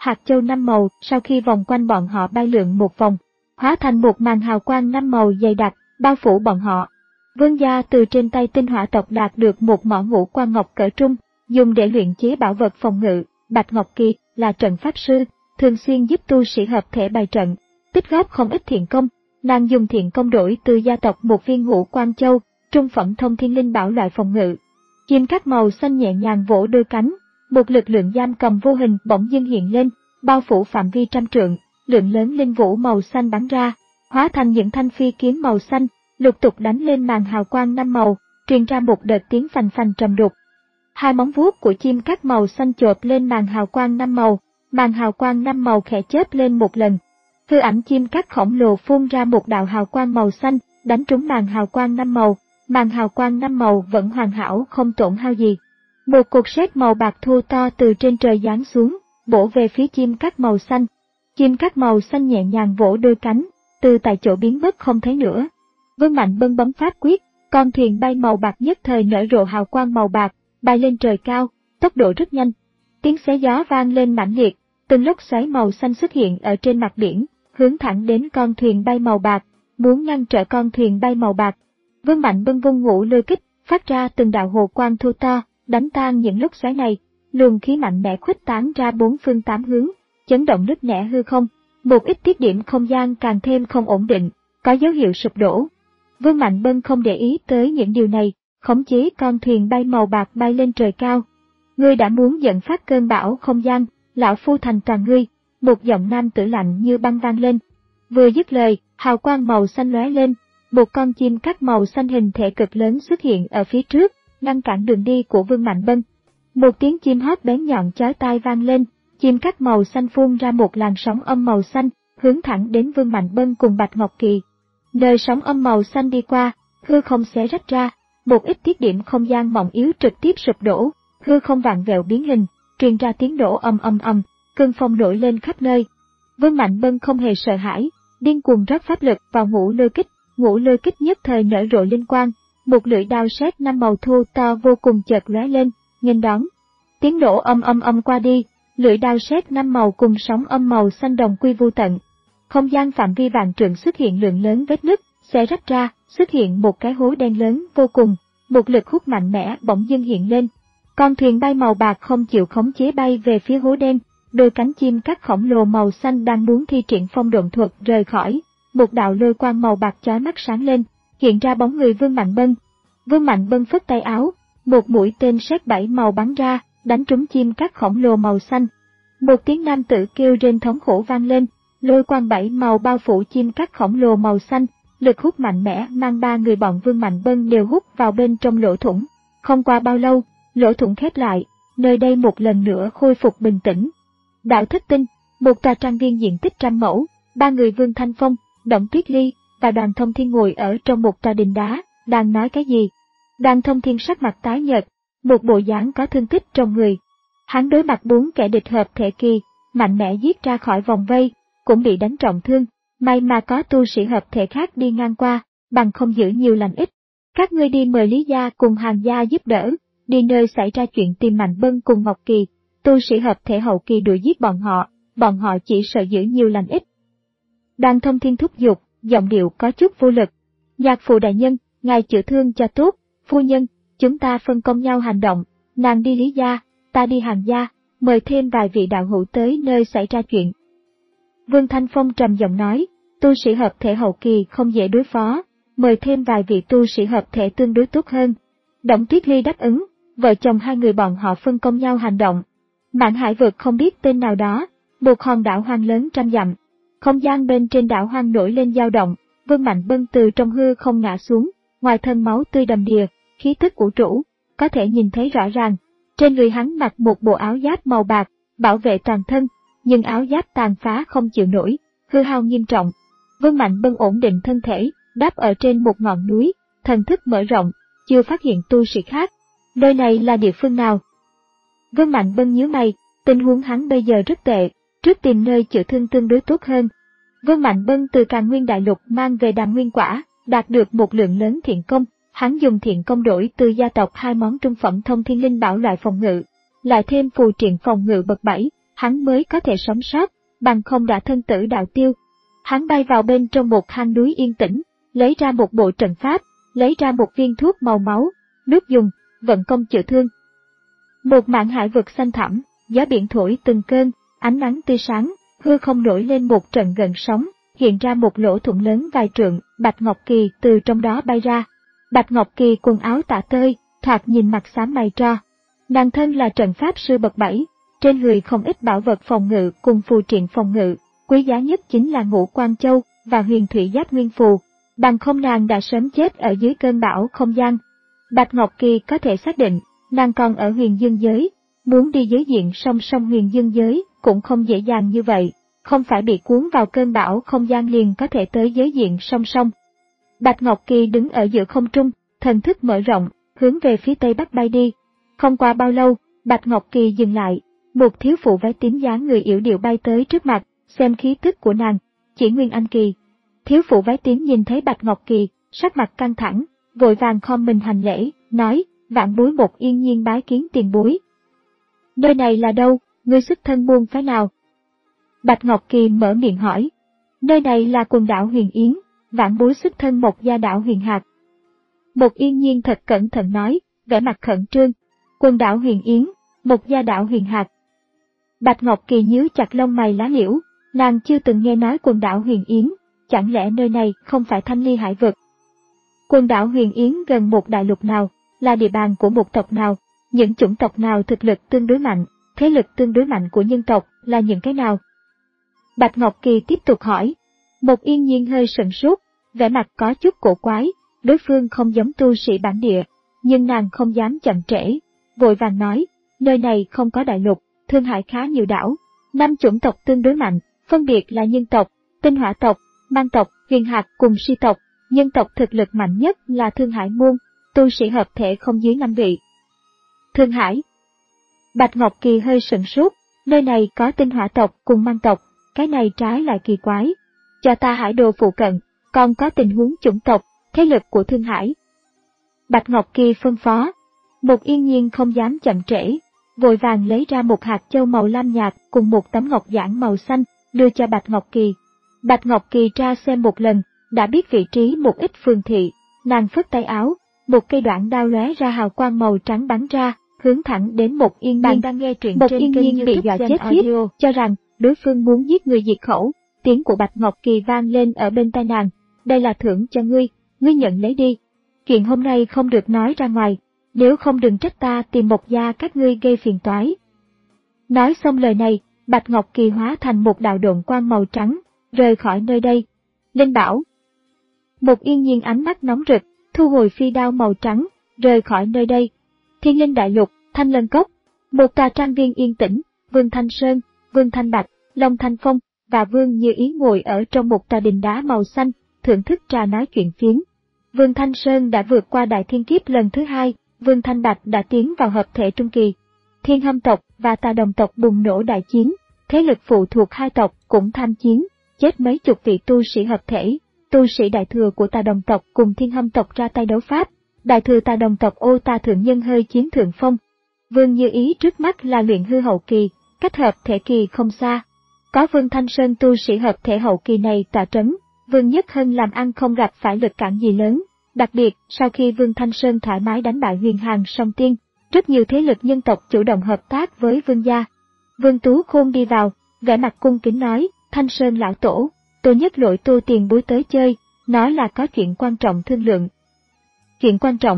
hạt châu năm màu sau khi vòng quanh bọn họ bay lượn một vòng, hóa thành một màn hào quang năm màu dày đặc, bao phủ bọn họ. Vương gia từ trên tay tinh hỏa tộc đạt được một mỏ ngũ quan ngọc cỡ trung, dùng để luyện chế bảo vật phòng ngự. Bạch Ngọc Kỳ là trận pháp sư, thường xuyên giúp tu sĩ hợp thể bày trận, tích góp không ít thiện công. Nàng dùng thiện công đổi từ gia tộc một viên ngũ quan châu, trung phẩm thông thiên linh bảo loại phòng ngự. Chim cát màu xanh nhẹ nhàng vỗ đôi cánh, một lực lượng giam cầm vô hình bỗng dưng hiện lên, bao phủ phạm vi trăm trượng, lượng lớn linh vũ màu xanh bắn ra, hóa thành những thanh phi kiếm màu xanh, lục tục đánh lên màn hào quang năm màu, truyền ra một đợt tiếng phành phành trầm đục. Hai móng vuốt của chim cát màu xanh chộp lên màn hào quang năm màu, màn hào quang năm màu khẽ chớp lên một lần. Hư ảnh chim cát khổng lồ phun ra một đạo hào quang màu xanh, đánh trúng màn hào quang năm màu, màn hào quang năm màu vẫn hoàn hảo không tổn hao gì. Một cột sét màu bạc thô to từ trên trời giáng xuống, bổ về phía chim cát màu xanh. Chim cát màu xanh nhẹ nhàng vỗ đôi cánh, từ tại chỗ biến mất không thấy nữa. Vương Mạnh Bân bấm pháp quyết, con thuyền bay màu bạc nhất thời nở rộ hào quang màu bạc, bay lên trời cao, tốc độ rất nhanh. Tiếng xé gió vang lên mãnh liệt, từng lốc xoáy màu xanh xuất hiện ở trên mặt biển, hướng thẳng đến con thuyền bay màu bạc, muốn ngăn trở con thuyền bay màu bạc. Vương Mạnh Bân vung ngũ lôi kích, phát ra từng đạo hồ quang thu to, đánh tan những lốc xoáy này, luồng khí mạnh mẽ khuếch tán ra bốn phương tám hướng, chấn động nứt nẻ hư không. Một ít tiết điểm không gian càng thêm không ổn định, có dấu hiệu sụp đổ. Vương Mạnh Bân không để ý tới những điều này, khống chế con thuyền bay màu bạc bay lên trời cao. Ngươi đã muốn dẫn phát cơn bão không gian, lão phu thành toàn ngươi. Một giọng nam tử lạnh như băng vang lên. Vừa dứt lời, hào quang màu xanh lóe lên, một con chim cát màu xanh hình thể cực lớn xuất hiện ở phía trước, ngăn cản đường đi của Vương Mạnh Bân. Một tiếng chim hót bén nhọn chói tai vang lên, chim cát màu xanh phun ra một làn sóng âm màu xanh, hướng thẳng đến Vương Mạnh Bân cùng Bạch Ngọc Kỳ. Nơi sóng âm màu xanh đi qua, hư không xé rách ra, một ít tiết điểm không gian mỏng yếu trực tiếp sụp đổ, hư không vặn vẹo biến hình, truyền ra tiếng nổ ầm ầm ầm, cơn phong nổi lên khắp nơi. Vương Mạnh Bân không hề sợ hãi, điên cuồng rót pháp lực vào ngũ lôi kích, ngũ lôi kích nhất thời nở rộ linh quang, một lưỡi đao sét năm màu thô to vô cùng chợt lóe lên, nghênh đón. Tiếng nổ ầm ầm ầm qua đi, lưỡi đao sét năm màu cùng sóng âm màu xanh đồng quy vô tận. Không gian phạm vi vạn trượng xuất hiện lượng lớn vết nứt, xé rách ra, xuất hiện một cái hố đen lớn vô cùng, một lực hút mạnh mẽ bỗng dưng hiện lên. Con thuyền bay màu bạc không chịu khống chế bay về phía hố đen, đôi cánh chim cát khổng lồ màu xanh đang muốn thi triển phong độn thuật rời khỏi, một đạo lôi quang màu bạc chói mắt sáng lên, hiện ra bóng người Vương Mạnh Bân. Vương Mạnh Bân phất tay áo, một mũi tên sét bảy màu bắn ra, đánh trúng chim cát khổng lồ màu xanh. Một tiếng nam tử kêu rên thống khổ vang lên, lôi quang bảy màu bao phủ chim cát khổng lồ màu xanh, lực hút mạnh mẽ mang ba người bọn Vương Mạnh Bân đều hút vào bên trong lỗ thủng. Không qua bao lâu, lỗ thủng khép lại, nơi đây một lần nữa khôi phục bình tĩnh. Đạo Thất Tinh, một tòa trang viên diện tích trăm mẫu, ba người Vương Thanh Phong, Động Tuyết Ly và Đoàn Thông Thiên ngồi ở trong một tòa đình đá, đang nói cái gì. Đoàn Thông Thiên sắc mặt tái nhợt, một bộ dáng có thương tích trong người. Hắn đối mặt bốn kẻ địch hợp thể kỳ, mạnh mẽ giết ra khỏi vòng vây, cũng bị đánh trọng thương, may mà có tu sĩ hợp thể khác đi ngang qua, bằng không giữ nhiều lành ít. Các ngươi đi mời Lý gia cùng Hàn gia giúp đỡ, đi nơi xảy ra chuyện tìm Mạnh Bân cùng Ngọc Kỳ, tu sĩ hợp thể hậu kỳ đuổi giết bọn họ, bọn họ chỉ sợ giữ nhiều lành ít. Đoàn Thông Thiên thúc giục, giọng điệu có chút vô lực. Nhạc phụ đại nhân, ngài chữa thương cho tốt, phu nhân, chúng ta phân công nhau hành động, nàng đi Lý gia, ta đi Hàn gia, mời thêm vài vị đạo hữu tới nơi xảy ra chuyện. Vương Thanh Phong trầm giọng nói, tu sĩ hợp thể hậu kỳ không dễ đối phó, mời thêm vài vị tu sĩ hợp thể tương đối tốt hơn. Động Tuyết Ly đáp ứng, vợ chồng hai người bọn họ phân công nhau hành động. Mạn Hải vực không biết tên nào đó, một hòn đảo hoang lớn trăm dặm. Không gian bên trên đảo hoang nổi lên dao động, Vương Mạnh Bân từ trong hư không ngã xuống, ngoài thân máu tươi đầm đìa, khí tức của chủ, có thể nhìn thấy rõ ràng. Trên người hắn mặc một bộ áo giáp màu bạc, bảo vệ toàn thân, nhưng áo giáp tàn phá không chịu nổi, hư hao nghiêm trọng. Vương Mạnh Bân ổn định thân thể, đáp ở trên một ngọn núi, thần thức mở rộng, chưa phát hiện tu sĩ khác. Nơi này là địa phương nào? Vương Mạnh Bân nhíu mày, tình huống hắn bây giờ rất tệ, trước tìm nơi chữa thương tương đối tốt hơn. Vương Mạnh Bân từ Càn Nguyên Đại Lục mang về Đàm Nguyên Quả, đạt được một lượng lớn thiện công, hắn dùng thiện công đổi từ gia tộc hai món trung phẩm thông thiên linh bảo loại phòng ngự, lại thêm phù triện phòng ngự bậc bảy, hắn mới có thể sống sót, bằng không đã thân tử đạo tiêu. Hắn bay vào bên trong một hang núi yên tĩnh, lấy ra một bộ trận pháp, lấy ra một viên thuốc màu máu, nước dùng, vận công chữa thương. Một mảng hải vực xanh thẳm, gió biển thổi từng cơn, ánh nắng tươi sáng, hư không nổi lên một trận gợn sóng, hiện ra một lỗ thủng lớn vài trượng, Bạch Ngọc Kỳ từ trong đó bay ra. Bạch Ngọc Kỳ quần áo tả tơi, thoạt nhìn mặt xám mày tro. Nàng thân là trận pháp sư bậc bảy, trên người không ít bảo vật phòng ngự cùng phù triện phòng ngự, quý giá nhất chính là Ngũ Quan Châu và Huyền Thủy Giáp Nguyên Phù, bằng không nàng đã sớm chết ở dưới cơn bão không gian. Bạch Ngọc Kỳ có thể xác định, nàng còn ở Huyền Dương giới, muốn đi giới diện song song Huyền Dương giới cũng không dễ dàng như vậy, không phải bị cuốn vào cơn bão không gian liền có thể tới giới diện song song. Bạch Ngọc Kỳ đứng ở giữa không trung, thần thức mở rộng, hướng về phía tây bắc bay đi. Không qua bao lâu, Bạch Ngọc Kỳ dừng lại, một thiếu phụ váy tím dáng người yểu điệu bay tới trước mặt, xem khí tức của nàng, chỉ Nguyên Anh Kỳ. Thiếu phụ váy tím nhìn thấy Bạch Ngọc Kỳ, sắc mặt căng thẳng, vội vàng khom mình hành lễ, nói, vạn bối Một Yên Nhiên bái kiến tiền bối. Nơi này là đâu, ngươi xuất thân môn phái nào? Bạch Ngọc Kỳ mở miệng hỏi. Nơi này là quần đảo Huyền Yến, vạn bối xuất thân Một gia đảo Huyền Hạc. Một Yên Nhiên thật cẩn thận nói, vẻ mặt khẩn trương. Quần đảo Huyền Yến, Một gia đảo Huyền Hạc. Bạch Ngọc Kỳ nhíu chặt lông mày lá liễu, nàng chưa từng nghe nói quần đảo Huyền Yến, chẳng lẽ nơi này không phải Thanh Ly hải vực? Quần đảo Huyền Yến gần một đại lục nào, là địa bàn của một tộc nào, những chủng tộc nào thực lực tương đối mạnh, thế lực tương đối mạnh của nhân tộc là những cái nào? Bạch Ngọc Kỳ tiếp tục hỏi. Một Yên Nhiên hơi sững sốt, vẻ mặt có chút cổ quái, đối phương không giống tu sĩ bản địa, nhưng nàng không dám chậm trễ, vội vàng nói, nơi này không có đại lục, Thương Hải khá nhiều đảo, năm chủng tộc tương đối mạnh, phân biệt là nhân tộc, Tinh Hỏa tộc, Mang tộc, Huyền Hạc cùng Si tộc, nhân tộc thực lực mạnh nhất là Thương Hải môn, tu sĩ hợp thể không dưới năm vị. Thương Hải. Bạch Ngọc Kỳ hơi sững sốt, nơi này có Tinh Hỏa tộc cùng Mang tộc, cái này trái lại kỳ quái. Cho ta hải đồ phụ cận, còn có tình huống chủng tộc, thế lực của Thương Hải. Bạch Ngọc Kỳ phân phó. Một Yên Nhiên không dám chậm trễ, vội vàng lấy ra một hạt châu màu lam nhạt cùng một tấm ngọc giản màu xanh, đưa cho Bạch Ngọc Kỳ. Bạch Ngọc Kỳ tra xem một lần, đã biết vị trí một ít phường thị, nàng phất tay áo, một cây đoạn đao lóe ra hào quang màu trắng bắn ra, hướng thẳng đến Một Yên Nhiên. Bạn đang nghe truyện một trên Yên Nhiên bị dọa chết khiếp, cho rằng đối phương muốn giết người diệt khẩu. Tiếng của Bạch Ngọc Kỳ vang lên ở bên tai nàng, đây là thưởng cho ngươi, ngươi nhận lấy đi. Chuyện hôm nay không được nói ra ngoài, nếu không đừng trách ta tìm Một gia các ngươi gây phiền toái. Nói xong lời này, Bạch Ngọc Kỳ hóa thành một đạo độn quang màu trắng, rời khỏi nơi đây. Linh bảo. Một Yên Nhiên ánh mắt nóng rực, thu hồi phi đao màu trắng, rời khỏi nơi đây. Thiên Linh đại lục, Thanh Lân cốc, một tòa trang viên yên tĩnh, Vương Thanh Sơn, Vương Thanh Bạch, Long Thanh Phong và Vương Như Ý ngồi ở trong một tòa đình đá màu xanh, thưởng thức trà nói chuyện phiếm. Vương Thanh Sơn đã vượt qua đại thiên kiếp lần thứ hai, Vương Thanh Bạch đã tiến vào hợp thể trung kỳ. Thiên Hâm tộc và Tà Đồng tộc bùng nổ đại chiến, thế lực phụ thuộc hai tộc cũng tham chiến, chết mấy chục vị tu sĩ hợp thể. Tu sĩ đại thừa của Tà Đồng tộc cùng Thiên Hâm tộc ra tay đấu pháp, đại thừa Tà Đồng tộc Ô Ta thượng nhân hơi chiếm thượng phong. Vương Như Ý trước mắt là luyện hư hậu kỳ, cách hợp thể kỳ không xa. Có Vương Thanh Sơn tu sĩ hợp thể hậu kỳ này tọa trấn, Vương Nhất Hân làm ăn không gặp phải lực cản gì lớn. Đặc biệt, sau khi Vương Thanh Sơn thoải mái đánh bại Huyền Hàn Song Tiên, rất nhiều thế lực nhân tộc chủ động hợp tác với Vương gia. Vương Tú Khôn đi vào, vẻ mặt cung kính nói, Thanh Sơn lão tổ, Tô Nhất Lỗi Tô tiền bối tới chơi, nói là có chuyện quan trọng thương lượng. Chuyện quan trọng.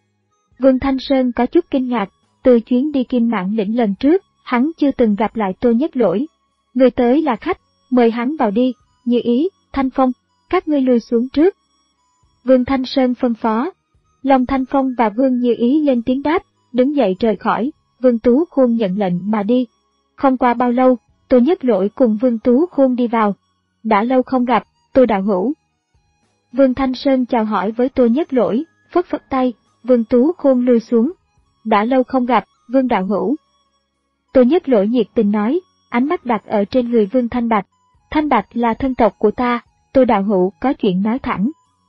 Vương Thanh Sơn có chút kinh ngạc, từ chuyến đi Kim Mãn Lĩnh lần trước, hắn chưa từng gặp lại Tô Nhất Lỗi. Người tới là khách, mời hắn vào đi, Như Ý, Thanh Phong, các ngươi lui xuống trước. Vương Thanh Sơn phân phó. Long Thanh Phong và Vương Như Ý lên tiếng đáp, đứng dậy rời khỏi, Vương Tú Khôn nhận lệnh mà đi. Không qua bao lâu, Tô Nhất Lỗi cùng Vương Tú Khôn đi vào. Đã lâu không gặp, Tô đạo hữu. Vương Thanh Sơn chào hỏi với Tô Nhất Lỗi, phất phất tay, Vương Tú Khôn lui xuống. Đã lâu không gặp, Vương đạo hữu. Tô Nhất Lỗi nhiệt tình nói, ánh mắt đặt ở trên người Vương Thanh Bạch. Thanh Bạch là thân tộc của ta, Tô đạo hữu có chuyện nói thẳng.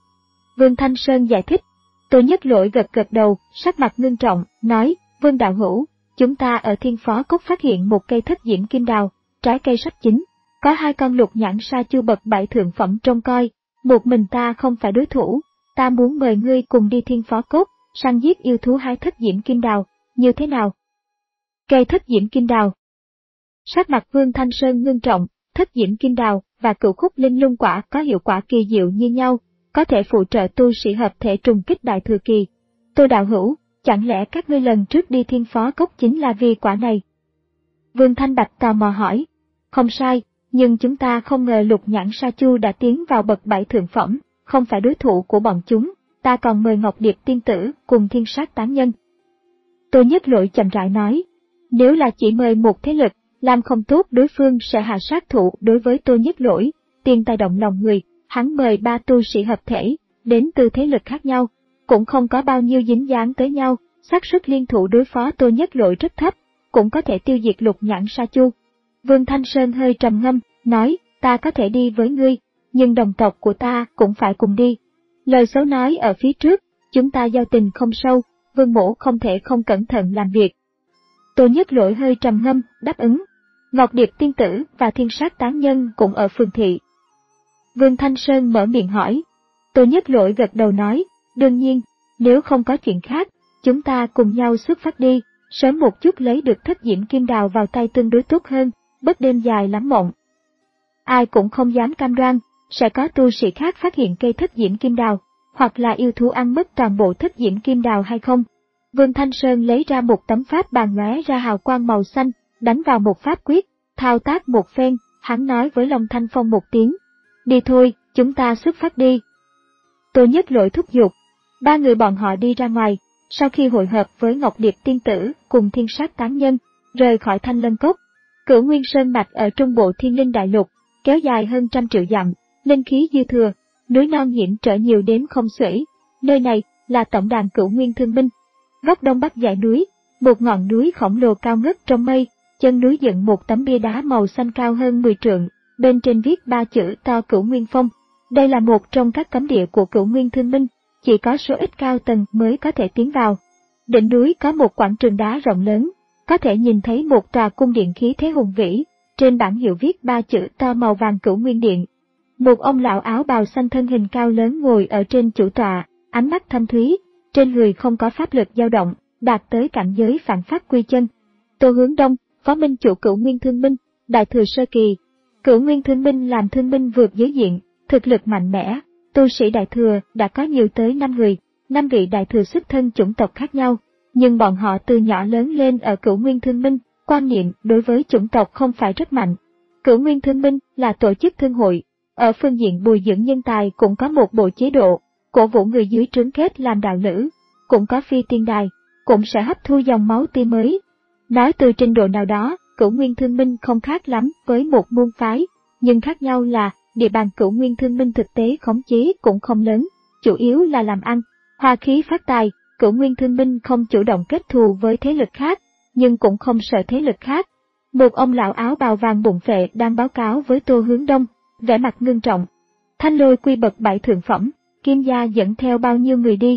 Vương Thanh Sơn giải thích. Tô Nhất Lỗi gật gật đầu, sắc mặt ngưng trọng, nói, Vương đạo hữu, chúng ta ở Thiên Phó Cốc phát hiện một cây thất diễm kim đào, trái cây sắp chín, có hai con lục nhãn sa chu bậc bảy thượng phẩm trông coi, một mình ta không phải đối thủ, ta muốn mời ngươi cùng đi Thiên Phó Cốc, săn giết yêu thú hái thất diễm kim đào, như thế nào? Cây thất diễm kim đào. Sắc mặt Vương Thanh Sơn ngưng trọng, thất diễm kim đào và cửu khúc linh lung quả có hiệu quả kỳ diệu như nhau, có thể phụ trợ tu sĩ hợp thể trùng kích đại thừa kỳ. Tô đạo hữu, chẳng lẽ các ngươi lần trước đi Thiên Phó Cốc chính là vì quả này? Vương Thanh Bạch tò mò hỏi. Không sai, nhưng chúng ta không ngờ lục nhãn sa chu đã tiến vào bậc bảy thượng phẩm, không phải đối thủ của bọn chúng, ta còn mời Ngọc Điệp tiên tử cùng Thiên Sát tán nhân. Tô Nhất Lỗi chậm rãi nói, nếu là chỉ mời một thế lực, làm không tốt đối phương sẽ hạ sát thủ đối với Tô Nhất Lỗi, tiền tài động lòng người, hắn mời ba tu sĩ hợp thể, đến từ thế lực khác nhau, cũng không có bao nhiêu dính dáng tới nhau, xác suất liên thủ đối phó Tô Nhất Lỗi rất thấp, cũng có thể tiêu diệt lục nhãn sa chu. Vương Thanh Sơn hơi trầm ngâm, nói, ta có thể đi với ngươi, nhưng đồng tộc của ta cũng phải cùng đi. Lời xấu nói ở phía trước, chúng ta giao tình không sâu, Vương mỗ không thể không cẩn thận làm việc. Tô Nhất Lỗi hơi trầm ngâm, đáp ứng. Ngọc Điệp tiên tử và Thiên Sát tán nhân cũng ở phường thị. Vương Thanh Sơn mở miệng hỏi. Tô Nhất Lỗi gật đầu nói, đương nhiên, nếu không có chuyện khác, chúng ta cùng nhau xuất phát đi, sớm một chút lấy được thất diễm kim đào vào tay tương đối tốt hơn, bất đêm dài lắm mộng. Ai cũng không dám cam đoan, sẽ có tu sĩ khác phát hiện cây thất diễm kim đào, hoặc là yêu thú ăn mất toàn bộ thất diễm kim đào hay không. Vương Thanh Sơn lấy ra một tấm pháp bàn lóe ra hào quang màu xanh, đánh vào một pháp quyết, thao tác một phen, hắn nói với Long Thanh Phong một tiếng. Đi thôi, chúng ta xuất phát đi. Tô Nhất Lỗi thúc giục. Ba người bọn họ đi ra ngoài, sau khi hội hợp với Ngọc Điệp tiên tử cùng Thiên Sát tán nhân, rời khỏi Thanh Lân Cốc. Cửu Nguyên Sơn mạch ở trung bộ Thiên Linh Đại Lục, kéo dài hơn trăm triệu dặm, linh khí dư thừa, núi non hiểm trở nhiều đến không xuể. Nơi này là tổng đàn Cửu Nguyên Thương binh. Góc đông bắc dãy núi, một ngọn núi khổng lồ cao ngất trong mây, chân núi dựng một tấm bia đá màu xanh cao hơn mười trượng, bên trên viết ba chữ to Cửu Nguyên Phong. Đây là một trong các cấm địa của Cửu Nguyên Thương binh, chỉ có số ít cao tầng mới có thể tiến vào. Đỉnh núi có một quảng trường đá rộng lớn, có thể nhìn thấy một tòa cung điện khí thế hùng vĩ, trên bảng hiệu viết ba chữ to màu vàng Cửu Nguyên Điện. Một ông lão áo bào xanh thân hình cao lớn ngồi ở trên chủ tọa, ánh mắt thâm thúy, trên người không có pháp lực dao động, đạt tới cảnh giới phản phát quy chân. Tô Hướng Đông, phó minh chủ Cửu Nguyên Thương binh, đại thừa sơ kỳ. Cửu Nguyên Thương binh làm thương binh vượt giới diện, thực lực mạnh mẽ, tu sĩ đại thừa đã có nhiều tới năm người, năm vị đại thừa xuất thân chủng tộc khác nhau, nhưng bọn họ từ nhỏ lớn lên ở Cửu Nguyên Thương binh, quan niệm đối với chủng tộc không phải rất mạnh. Cửu Nguyên Thương binh là tổ chức thương hội, ở phương diện bồi dưỡng nhân tài cũng có một bộ chế độ, cổ vũ người dưới trướng kết làm đạo lữ, cũng có phi tiên đài, cũng sẽ hấp thu dòng máu tươi mới. Nói từ trình độ nào đó, Cửu Nguyên Thương binh không khác lắm với một môn phái, nhưng khác nhau là địa bàn Cửu Nguyên Thương binh thực tế khống chế cũng không lớn, chủ yếu là làm ăn, hoa khí phát tài. Cửu Nguyên Thương binh không chủ động kết thù với thế lực khác, nhưng cũng không sợ thế lực khác. Một ông lão áo bào vàng bụng phệ đang báo cáo với Tô Hướng Đông, vẻ mặt ngưng trọng. Thanh Lôi quy bậc bảy thượng phẩm, Kim gia dẫn theo bao nhiêu người đi?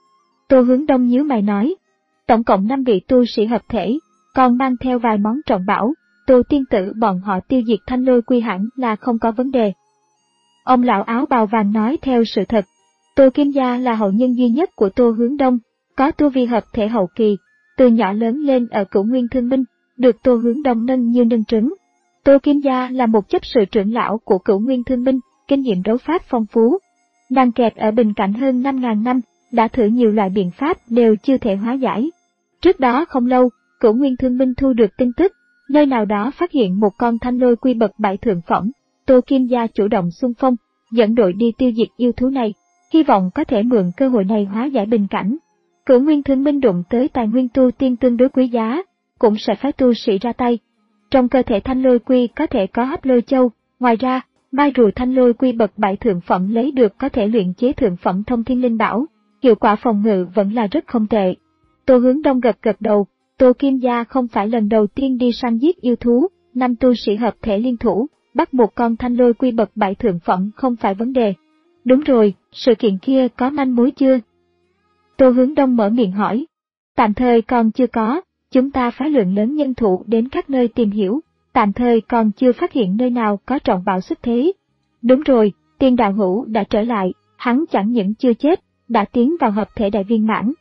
Tô Hướng Đông nhíu mày nói, tổng cộng năm vị tu sĩ hợp thể, còn mang theo vài món trọng bảo, Tô tiên tử bọn họ tiêu diệt Thanh Lôi quy hẳn là không có vấn đề. Ông lão áo bào vàng nói theo sự thật. Tô Kim gia là hậu nhân duy nhất của Tô Hướng Đông, có tu vi hợp thể hậu kỳ, từ nhỏ lớn lên ở Cửu Nguyên Thương binh, được Tô Hướng Đông nâng như nâng trứng. Tô Kim gia là một chấp sự trưởng lão của Cửu Nguyên Thương binh, kinh nghiệm đấu pháp phong phú. Nàng kẹt ở Bình Cảnh hơn năm ngàn năm, đã thử nhiều loại biện pháp đều chưa thể hóa giải. Trước đó không lâu, Cửu Nguyên Thương binh thu được tin tức, nơi nào đó phát hiện một con Thanh Lôi quy bậc bảy thượng phẩm, Tô Kim gia chủ động xung phong, dẫn đội đi tiêu diệt yêu thú này, hy vọng có thể mượn cơ hội này hóa giải bình cảnh. Cửu Nguyên Thương binh đụng tới tài nguyên tu tiên tương đối quý giá, cũng sẽ phái tu sĩ ra tay. Trong cơ thể Thanh Lôi quy có thể có Hấp Lôi Châu, ngoài ra, mai rùa Thanh Lôi quy bậc bảy thượng phẩm lấy được có thể luyện chế thượng phẩm Thông Thiên Linh Bảo, hiệu quả phòng ngự vẫn là rất không tệ. Tô Hướng Đông gật gật đầu, Tô Kim gia không phải lần đầu tiên đi săn giết yêu thú, năm tu sĩ hợp thể liên thủ, bắt một con Thanh Lôi quy bậc bảy thượng phẩm không phải vấn đề. Đúng rồi, sự kiện kia có manh mối chưa? Tô Hướng Đông mở miệng hỏi. Tạm thời còn chưa có, Chúng ta phái lượng lớn nhân thủ đến các nơi tìm hiểu, tạm thời còn chưa phát hiện nơi nào có trọng bạo xuất thế. Đúng rồi, Tiền đạo hữu đã trở lại, hắn chẳng những chưa chết, đã tiến vào hợp thể đại viên mãn.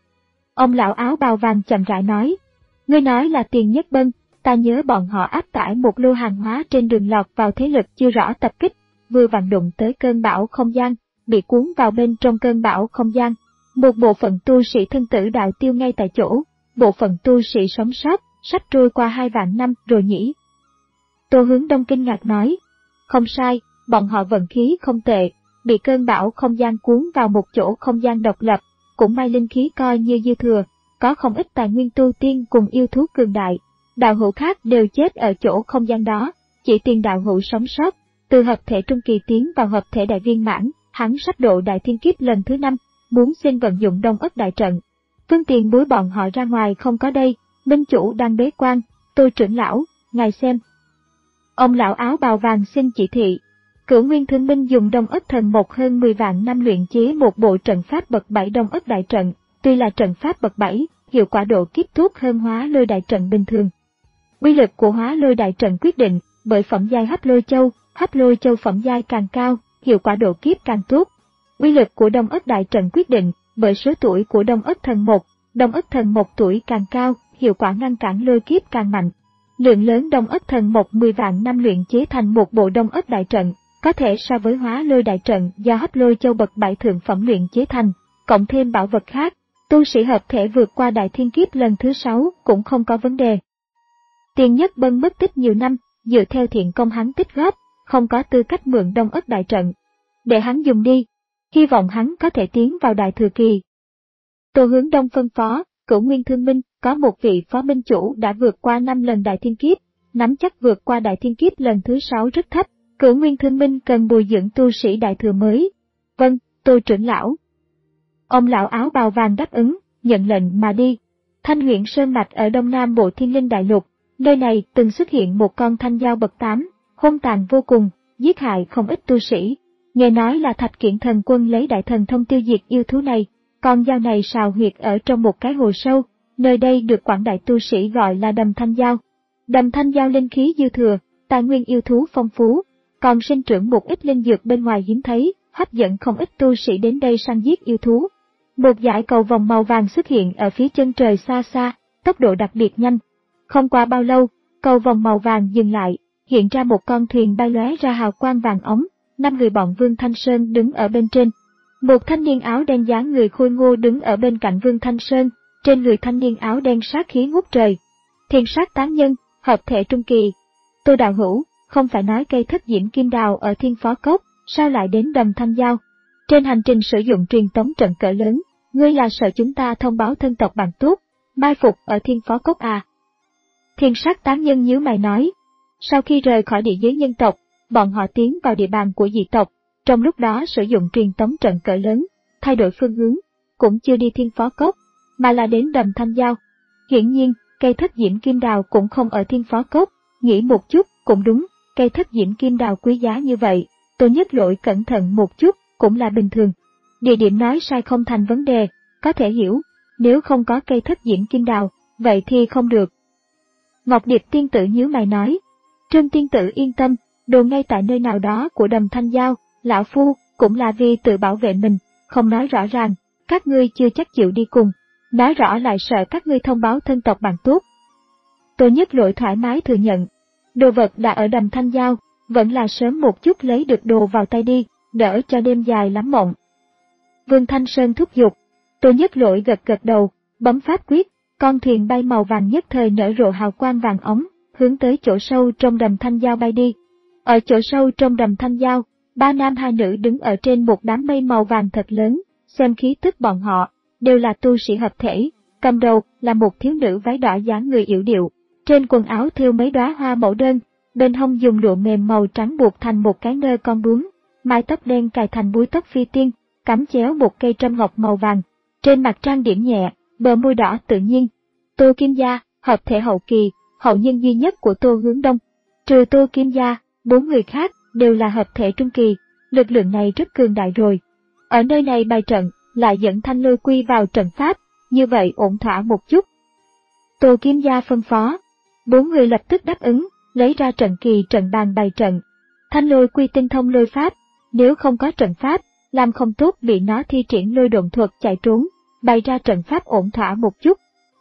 Ông lão áo bào vàng chậm rãi nói, ngươi nói là Tiền Nhất Bân, ta nhớ bọn họ áp tải một lô hàng hóa trên đường lọt vào thế lực chưa rõ tập kích, vừa vặn đụng tới cơn bão không gian, bị cuốn vào bên trong cơn bão không gian. Một bộ phận tu sĩ thân tử đạo tiêu ngay tại chỗ, bộ phận tu sĩ sống sót, sắp trôi qua hai vạn năm rồi nhỉ. Tô Hướng Đông kinh ngạc nói, không sai, bọn họ vận khí không tệ, bị cơn bão không gian cuốn vào một chỗ không gian độc lập, cũng may linh khí coi như dư thừa, có không ít tài nguyên tu tiên cùng yêu thú cường đại. Đạo hữu khác đều chết ở chỗ không gian đó, chỉ Tiền đạo hữu sống sót, từ hợp thể trung kỳ tiến vào hợp thể đại viên mãn, hắn sắp độ đại thiên kiếp lần thứ năm, muốn xin vận dụng Đông Ất đại trận. Phương tiền bối bọn họ ra ngoài không có đây, minh chủ đang bế quan, Tôi trưởng lão, ngài xem. Ông lão áo bào vàng xin chỉ thị. Cửu Nguyên Thương Minh dùng Đông Ất thần một hơn mười vạn năm luyện chế một bộ trận pháp bậc bảy Đông Ất đại trận, tuy là trận pháp bậc bảy, hiệu quả độ kiếp thuốc hơn hóa lôi đại trận bình thường. Uy lực của hóa lôi đại trận quyết định bởi phẩm giai hấp lôi châu, hấp lôi châu phẩm giai càng cao, hiệu quả độ kiếp càng tốt. Uy lực của Đông Ất đại trận quyết định bởi số tuổi của Đông Ất thần một, Đông Ất thần một tuổi càng cao, hiệu quả ngăn cản lôi kiếp càng mạnh. Lượng lớn Đông Ất thần một mười vạn năm luyện chế thành một bộ Đông Ất đại trận, có thể so với hóa lôi đại trận do hấp lôi châu bậc bảy thượng phẩm luyện chế thành, cộng thêm bảo vật khác, tu sĩ hợp thể vượt qua đại thiên kiếp lần thứ sáu cũng không có vấn đề. Tiền Nhất Bân mất tích nhiều năm, dựa theo thiện công hắn tích góp, không có tư cách mượn Đông Ất đại trận. Để hắn dùng đi, hy vọng hắn có thể tiến vào đại thừa kỳ. Tô Hướng Đông phân phó, Cửu Nguyên Thương Minh, có một vị phó minh chủ đã vượt qua năm lần đại thiên kiếp, nắm chắc vượt qua đại thiên kiếp lần thứ sáu rất thấp, Cửu Nguyên Thương Minh cần bồi dưỡng tu sĩ đại thừa mới. Vâng, Tôi trưởng lão. Ông lão áo bào vàng đáp ứng, nhận lệnh mà đi. Thanh huyện Sơn Mạch ở đông nam bộ Thiên Linh Đại Lục, nơi này từng xuất hiện một con thanh dao bậc tám, hung tàn vô cùng, giết hại không ít tu sĩ. Nghe nói là Thạch Kiển Thần Quân lấy đại thần thông tiêu diệt yêu thú này, con dao này sào huyệt ở trong một cái hồ sâu, nơi đây được quảng đại tu sĩ gọi là đầm thanh dao. Đầm thanh dao linh khí dư thừa, tài nguyên yêu thú phong phú, còn sinh trưởng một ít linh dược bên ngoài hiếm thấy, hấp dẫn không ít tu sĩ đến đây săn giết yêu thú. Một dải cầu vòng màu vàng xuất hiện ở phía chân trời xa xa, tốc độ đặc biệt nhanh. Không qua bao lâu, cầu vòng màu vàng dừng lại, hiện ra một con thuyền bay lóe ra hào quang vàng ống, năm người bọn Vương Thanh Sơn đứng ở bên trên. Một thanh niên áo đen dáng người khôi ngô đứng ở bên cạnh Vương Thanh Sơn, trên người thanh niên áo đen sát khí ngút trời. Thiên sát tán nhân, hợp thể trung kỳ. Tô đạo hữu, không phải nói cây thất diễm kim đào ở Thiên Phó Cốc, sao lại đến đầm thanh giao? Trên hành trình sử dụng truyền tống trận cỡ lớn, ngươi là sợ chúng ta thông báo thân tộc bạn tốt, mai phục ở Thiên Phó Cốc à? Thiên sát tán nhân nhíu mày nói, sau khi rời khỏi địa giới nhân tộc, bọn họ tiến vào địa bàn của dị tộc, trong lúc đó sử dụng truyền tống trận cỡ lớn, thay đổi phương hướng, cũng chưa đi Thiên Phó Cốc, mà là đến đầm thanh giao. Hiển nhiên, cây thất diễm kim đào cũng không ở Thiên Phó Cốc, nghĩ một chút, cũng đúng, cây thất diễm kim đào quý giá như vậy, Tô Nhất Lỗi cẩn thận một chút, cũng là bình thường. Địa điểm nói sai không thành vấn đề, có thể hiểu, nếu không có cây thất diễm kim đào, vậy thì không được. Ngọc Điệp tiên tử nhíu mày nói, Trương tiên tử yên tâm, đồ ngay tại nơi nào đó của đầm thanh giao, lão phu, cũng là vì tự bảo vệ mình, không nói rõ ràng, các ngươi chưa chắc chịu đi cùng, nói rõ lại sợ các ngươi thông báo thân tộc bạn tốt. Tô Nhất Lỗi thoải mái thừa nhận, đồ vật đã ở đầm thanh giao, vẫn là sớm một chút lấy được đồ vào tay đi, đỡ cho đêm dài lắm mộng. Vương Thanh Sơn thúc giục, Tô Nhất Lỗi gật gật đầu, bấm pháp quyết, con thuyền bay màu vàng nhất thời nở rộ hào quang vàng ống, hướng tới chỗ sâu trong đầm thanh giao bay đi. Ở chỗ sâu trong đầm thanh giao, ba nam hai nữ đứng ở trên một đám mây màu vàng thật lớn, xem khí tức bọn họ, đều là tu sĩ hợp thể, cầm đầu là một thiếu nữ váy đỏ dáng người yểu điệu, trên quần áo thêu mấy đóa hoa mẫu đơn, bên hông dùng lụa mềm màu trắng buộc thành một cái nơ con bướm, mái tóc đen cài thành búi tóc phi tiên, cắm chéo một cây trâm ngọc màu vàng, trên mặt trang điểm nhẹ, bờ môi đỏ tự nhiên. Tô Kim Gia, hợp thể hậu kỳ, hậu nhân duy nhất của Tô Hướng Đông. Trừ Tô Kim Gia, bốn người khác đều là hợp thể trung kỳ, lực lượng này rất cường đại rồi. Ở nơi này bày trận, lại dẫn thanh lôi quy vào trận pháp, như vậy ổn thỏa một chút. Tô Kiếm Gia phân phó. Bốn người lập tức đáp ứng, lấy ra trận kỳ trận bàn bày trận. Thanh Lôi quy tinh thông lôi pháp, nếu không có trận pháp, làm không tốt bị nó thi triển lôi độn thuật chạy trốn, bày ra trận pháp ổn thỏa một chút.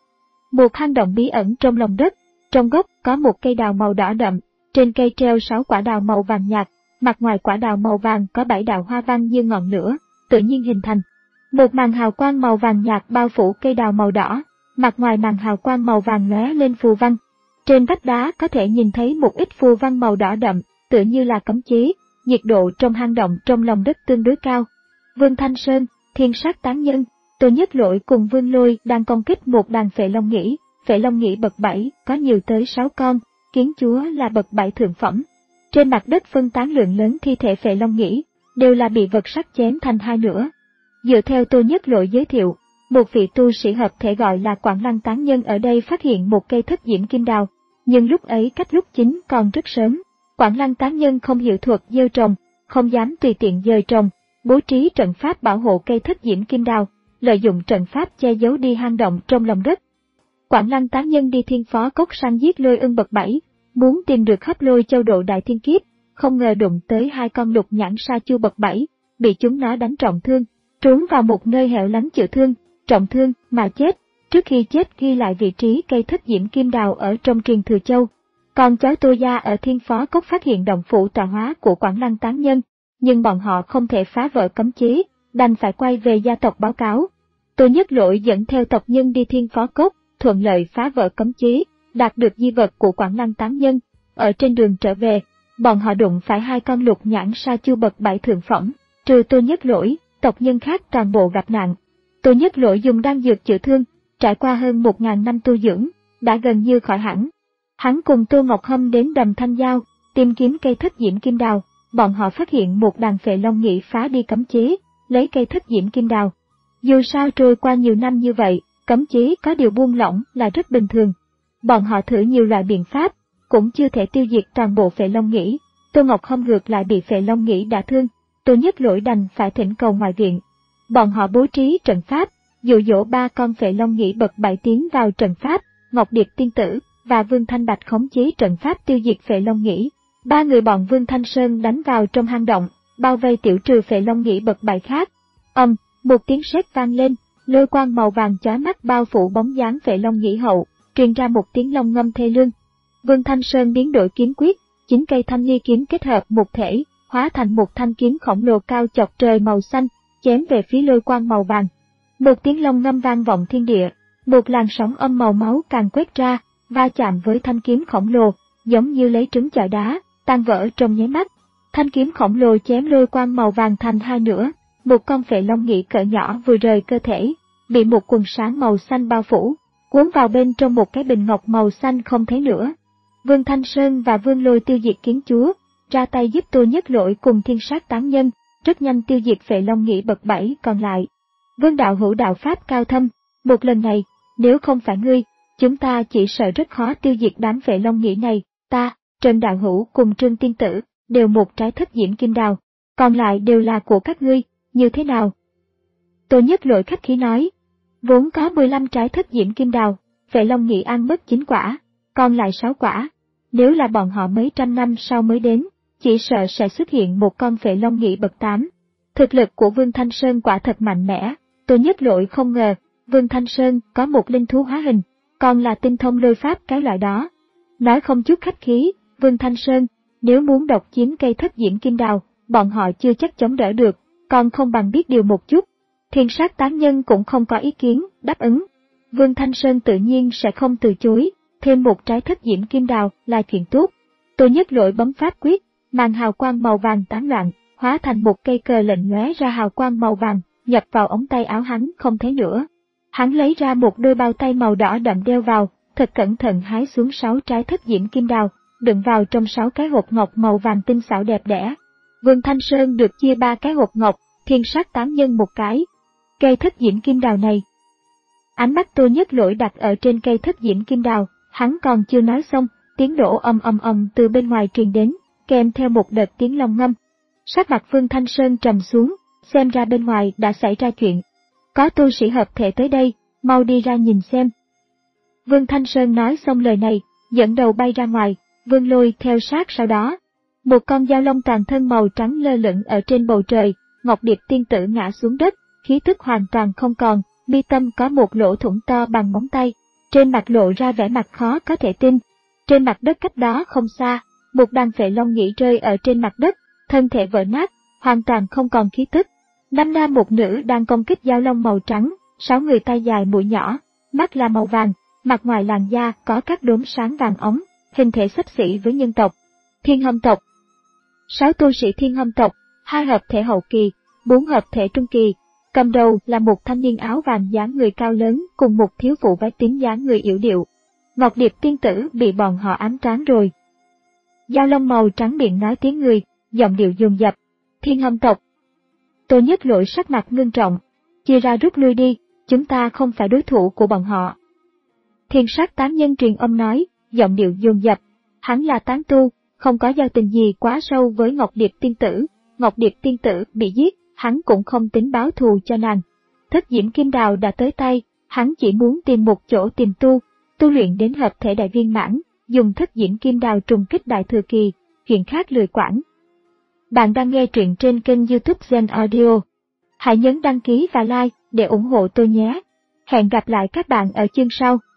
Một hang động bí ẩn trong lòng đất, trong gốc có một cây đào màu đỏ đậm, trên cây treo sáu quả đào màu vàng nhạt, mặt ngoài quả đào màu vàng có bảy đạo hoa văn như ngọn lửa, tự nhiên hình thành. Một màn hào quang màu vàng nhạt bao phủ cây đào màu đỏ, mặt ngoài màn hào quang màu vàng lóe lên phù văn. Trên vách đá có thể nhìn thấy một ít phù văn màu đỏ đậm, tựa như là cấm chế. Nhiệt độ trong hang động trong lòng đất tương đối cao. Vương Thanh Sơn, Thiên Sát Tán Nhân, Tô Nhất Lỗi cùng Vương Lôi đang công kích một đàn phệ long nhĩ. Phệ long nhĩ bậc bảy có nhiều tới sáu con, kiến chúa là bậc bảy thượng phẩm. Trên mặt đất phân tán lượng lớn thi thể phệ long nhĩ, đều là bị vật sắc chém thành hai nửa. Dựa theo Tô Nhất Lỗi giới thiệu, một vị tu sĩ hợp thể gọi là Quảng Lăng Tán Nhân ở đây phát hiện một cây thất diễm kim đào, nhưng lúc ấy cách lúc chính còn rất sớm. Quảng Lăng Tán Nhân không hiểu thuật gieo trồng, không dám tùy tiện dời trồng, bố trí trận pháp bảo hộ cây thất diễm kim đào, lợi dụng trận pháp che giấu đi hang động trong lòng đất. Quảng Lăng Tán Nhân đi Thiên Phó Cốc săn giết lôi ưng bậc bảy, muốn tìm được Hấp Lôi Châu độ đại thiên kiếp, không ngờ đụng tới hai con lục nhãn sa chu bậc bảy, bị chúng nó đánh trọng thương, trốn vào một nơi hẻo lánh chữa thương, trọng thương mà chết. Trước khi chết ghi lại vị trí cây thất diễm kim đào ở trong truyền thừa châu. Còn cháu Tô Gia ở Thiên Phó Cốc phát hiện động phủ tọa hóa của Quảng Lăng Tán Nhân, nhưng bọn họ không thể phá vỡ cấm chế, đành phải quay về gia tộc báo cáo. Tô Nhất Lỗi dẫn theo tộc nhân đi Thiên Phó Cốc, thuận lợi phá vỡ cấm chế, đạt được di vật của Quảng Lăng Tán Nhân. Ở trên đường trở về, bọn họ đụng phải hai con lục nhãn sa chu bậc bảy thượng phẩm, trừ Tô Nhất Lỗi, tộc nhân khác toàn bộ gặp nạn. Tô Nhất Lỗi dùng đan dược chữa thương, trải qua hơn một ngàn năm tu dưỡng, đã gần như khỏi hẳn. Hắn cùng Tô Ngọc Hâm đến đầm Thanh Giao, tìm kiếm cây thất diễm kim đào, bọn họ phát hiện một đàn phệ long nhĩ phá đi cấm chế, lấy cây thất diễm kim đào. Dù sao trôi qua nhiều năm như vậy, cấm chế có điều buông lỏng là rất bình thường. Bọn họ thử nhiều loại biện pháp, cũng chưa thể tiêu diệt toàn bộ phệ long nhĩ. Tô Ngọc Hâm ngược lại bị phệ long nhĩ đả thương, Tô Nhất Lỗi đành phải thỉnh cầu ngoại viện. Bọn họ bố trí trận pháp, dụ dỗ ba con phệ long nhĩ bậc bảy tiến vào trận pháp, Ngọc Điệp Tiên Tử và Vương Thanh Bạch khống chế trận pháp tiêu diệt phệ long nhĩ. Ba người bọn Vương Thanh Sơn đánh vào trong hang động, bao vây tiểu trừ phệ long nhĩ bậc bảy khác. Âm, um, một tiếng sét vang lên, lôi quang màu vàng chói mắt bao phủ bóng dáng phệ long nhĩ hậu, truyền ra một tiếng long ngâm thê lương. Vương Thanh Sơn biến đổi kiếm quyết, chín cây thanh ly kiếm kết hợp một thể, hóa thành một thanh kiếm khổng lồ cao chọc trời màu xanh, chém về phía lôi quang màu vàng. Một tiếng long ngâm vang vọng thiên địa, một làn sóng âm màu máu càng quét ra, va chạm với thanh kiếm khổng lồ, giống như lấy trứng chọi đá, tan vỡ trong nháy mắt. Thanh kiếm khổng lồ chém lôi quang màu vàng thành hai nửa, một con phệ long nhĩ cỡ nhỏ vừa rời cơ thể, bị một quần sáng màu xanh bao phủ, cuốn vào bên trong một cái bình ngọc màu xanh không thấy nữa. Vương Thanh Sơn và Vương Lôi tiêu diệt kiến chúa, ra tay giúp Tô Nhất Lỗi cùng Thiên Sát Tán Nhân, rất nhanh tiêu diệt phệ long nhĩ bậc bảy còn lại. Vương đạo hữu đạo pháp cao thâm, một lần này, nếu không phải ngươi, chúng ta chỉ sợ rất khó tiêu diệt đám phệ long nhĩ này. Ta, Trần đạo hữu cùng Trương Tiên Tử, đều một trái thất diễm kim đào, còn lại đều là của các ngươi, như thế nào? Tô Nhất Lỗi khách khí nói, vốn có mười lăm trái thất diễm kim đào, phệ long nhĩ ăn mất chín quả, còn lại sáu quả. Nếu là bọn họ mấy trăm năm sau mới đến, chỉ sợ sẽ xuất hiện một con phệ long nhĩ bậc tám. Thực lực của Vương Thanh Sơn quả thật mạnh mẽ, Tô Nhất Lỗi không ngờ, Vương Thanh Sơn có một linh thú hóa hình, còn là tinh thông lôi pháp cái loại đó. Nói không chút khách khí, Vương Thanh Sơn, nếu muốn độc chiếm cây thất diễm kim đào, bọn họ chưa chắc chống đỡ được, còn không bằng biết điều một chút. Thiên Sát Tán Nhân cũng không có ý kiến, đáp ứng. Vương Thanh Sơn tự nhiên sẽ không từ chối, thêm một trái thất diễm kim đào là chuyện tốt. Tô Nhất Lỗi bấm pháp quyết, màn hào quang màu vàng tán loạn, hóa thành một cây cờ lệnh lóe ra hào quang màu vàng, nhập vào ống tay áo hắn không thấy nữa. Hắn lấy ra một đôi bao tay màu đỏ đậm đeo vào, thật cẩn thận hái xuống sáu trái thất diễm kim đào, đựng vào trong sáu cái hộp ngọc màu vàng tinh xảo đẹp đẽ. Vương Thanh Sơn được chia ba cái hộp ngọc, Thiên Sát Tán Nhân một cái. Cây thất diễm kim đào này. Ánh mắt Tô Nhất Lỗi đặt ở trên cây thất diễm kim đào, hắn còn chưa nói xong, tiếng nổ ầm ầm ầm từ bên ngoài truyền đến, kèm theo một đợt tiếng long ngâm. Sắc mặt Vương Thanh Sơn trầm xuống, xem ra bên ngoài đã xảy ra chuyện. Có tu sĩ hợp thể tới đây, mau đi ra nhìn xem. Vương Thanh Sơn nói xong lời này, dẫn đầu bay ra ngoài, Vương Lôi theo sát sau đó. Một con dao long toàn thân màu trắng lơ lửng ở trên bầu trời, Ngọc Điệp tiên tử ngã xuống đất, khí tức hoàn toàn không còn, mi tâm có một lỗ thủng to bằng móng tay, trên mặt lộ ra vẻ mặt khó có thể tin. Trên mặt đất cách đó không xa, một đàn phệ long nhĩ rơi ở trên mặt đất, thân thể vỡ nát, hoàn toàn không còn khí tức. Năm nam một nữ đang công kích dao long màu trắng, sáu người tay dài mũi nhỏ, mắt là màu vàng, mặt ngoài làn da có các đốm sáng vàng óng, hình thể xấp xỉ với nhân tộc Thiên Hâm tộc. Sáu tu sĩ Thiên Hâm tộc, hai hợp thể hậu kỳ, bốn hợp thể trung kỳ, cầm đầu là một thanh niên áo vàng dáng người cao lớn cùng một thiếu phụ váy tím dáng người yểu điệu. Ngọc Điệp tiên tử bị bọn họ ám toán rồi. Dao long màu trắng miệng nói tiếng người, giọng điệu dồn dập. Thiên Hâm tộc. Tô Nhất Lỗi sắc mặt ngưng trọng. Chia ra rút lui đi, chúng ta không phải đối thủ của bọn họ. Thiên sát tán nhân truyền âm nói, giọng điệu dồn dập. Hắn là tán tu, không có giao tình gì quá sâu với Ngọc Điệp tiên tử. Ngọc Điệp tiên tử bị giết, hắn cũng không tính báo thù cho nàng. Thất diễm kim đào đã tới tay, hắn chỉ muốn tìm một chỗ tìm tu, tu luyện đến hợp thể đại viên mãn, dùng thất diễm kim đào trùng kích đại thừa kỳ, chuyện khác lười quản. Bạn đang nghe truyện trên kênh YouTube Zen Audio. Hãy nhấn đăng ký và like để ủng hộ tôi nhé. Hẹn gặp lại các bạn ở chương sau.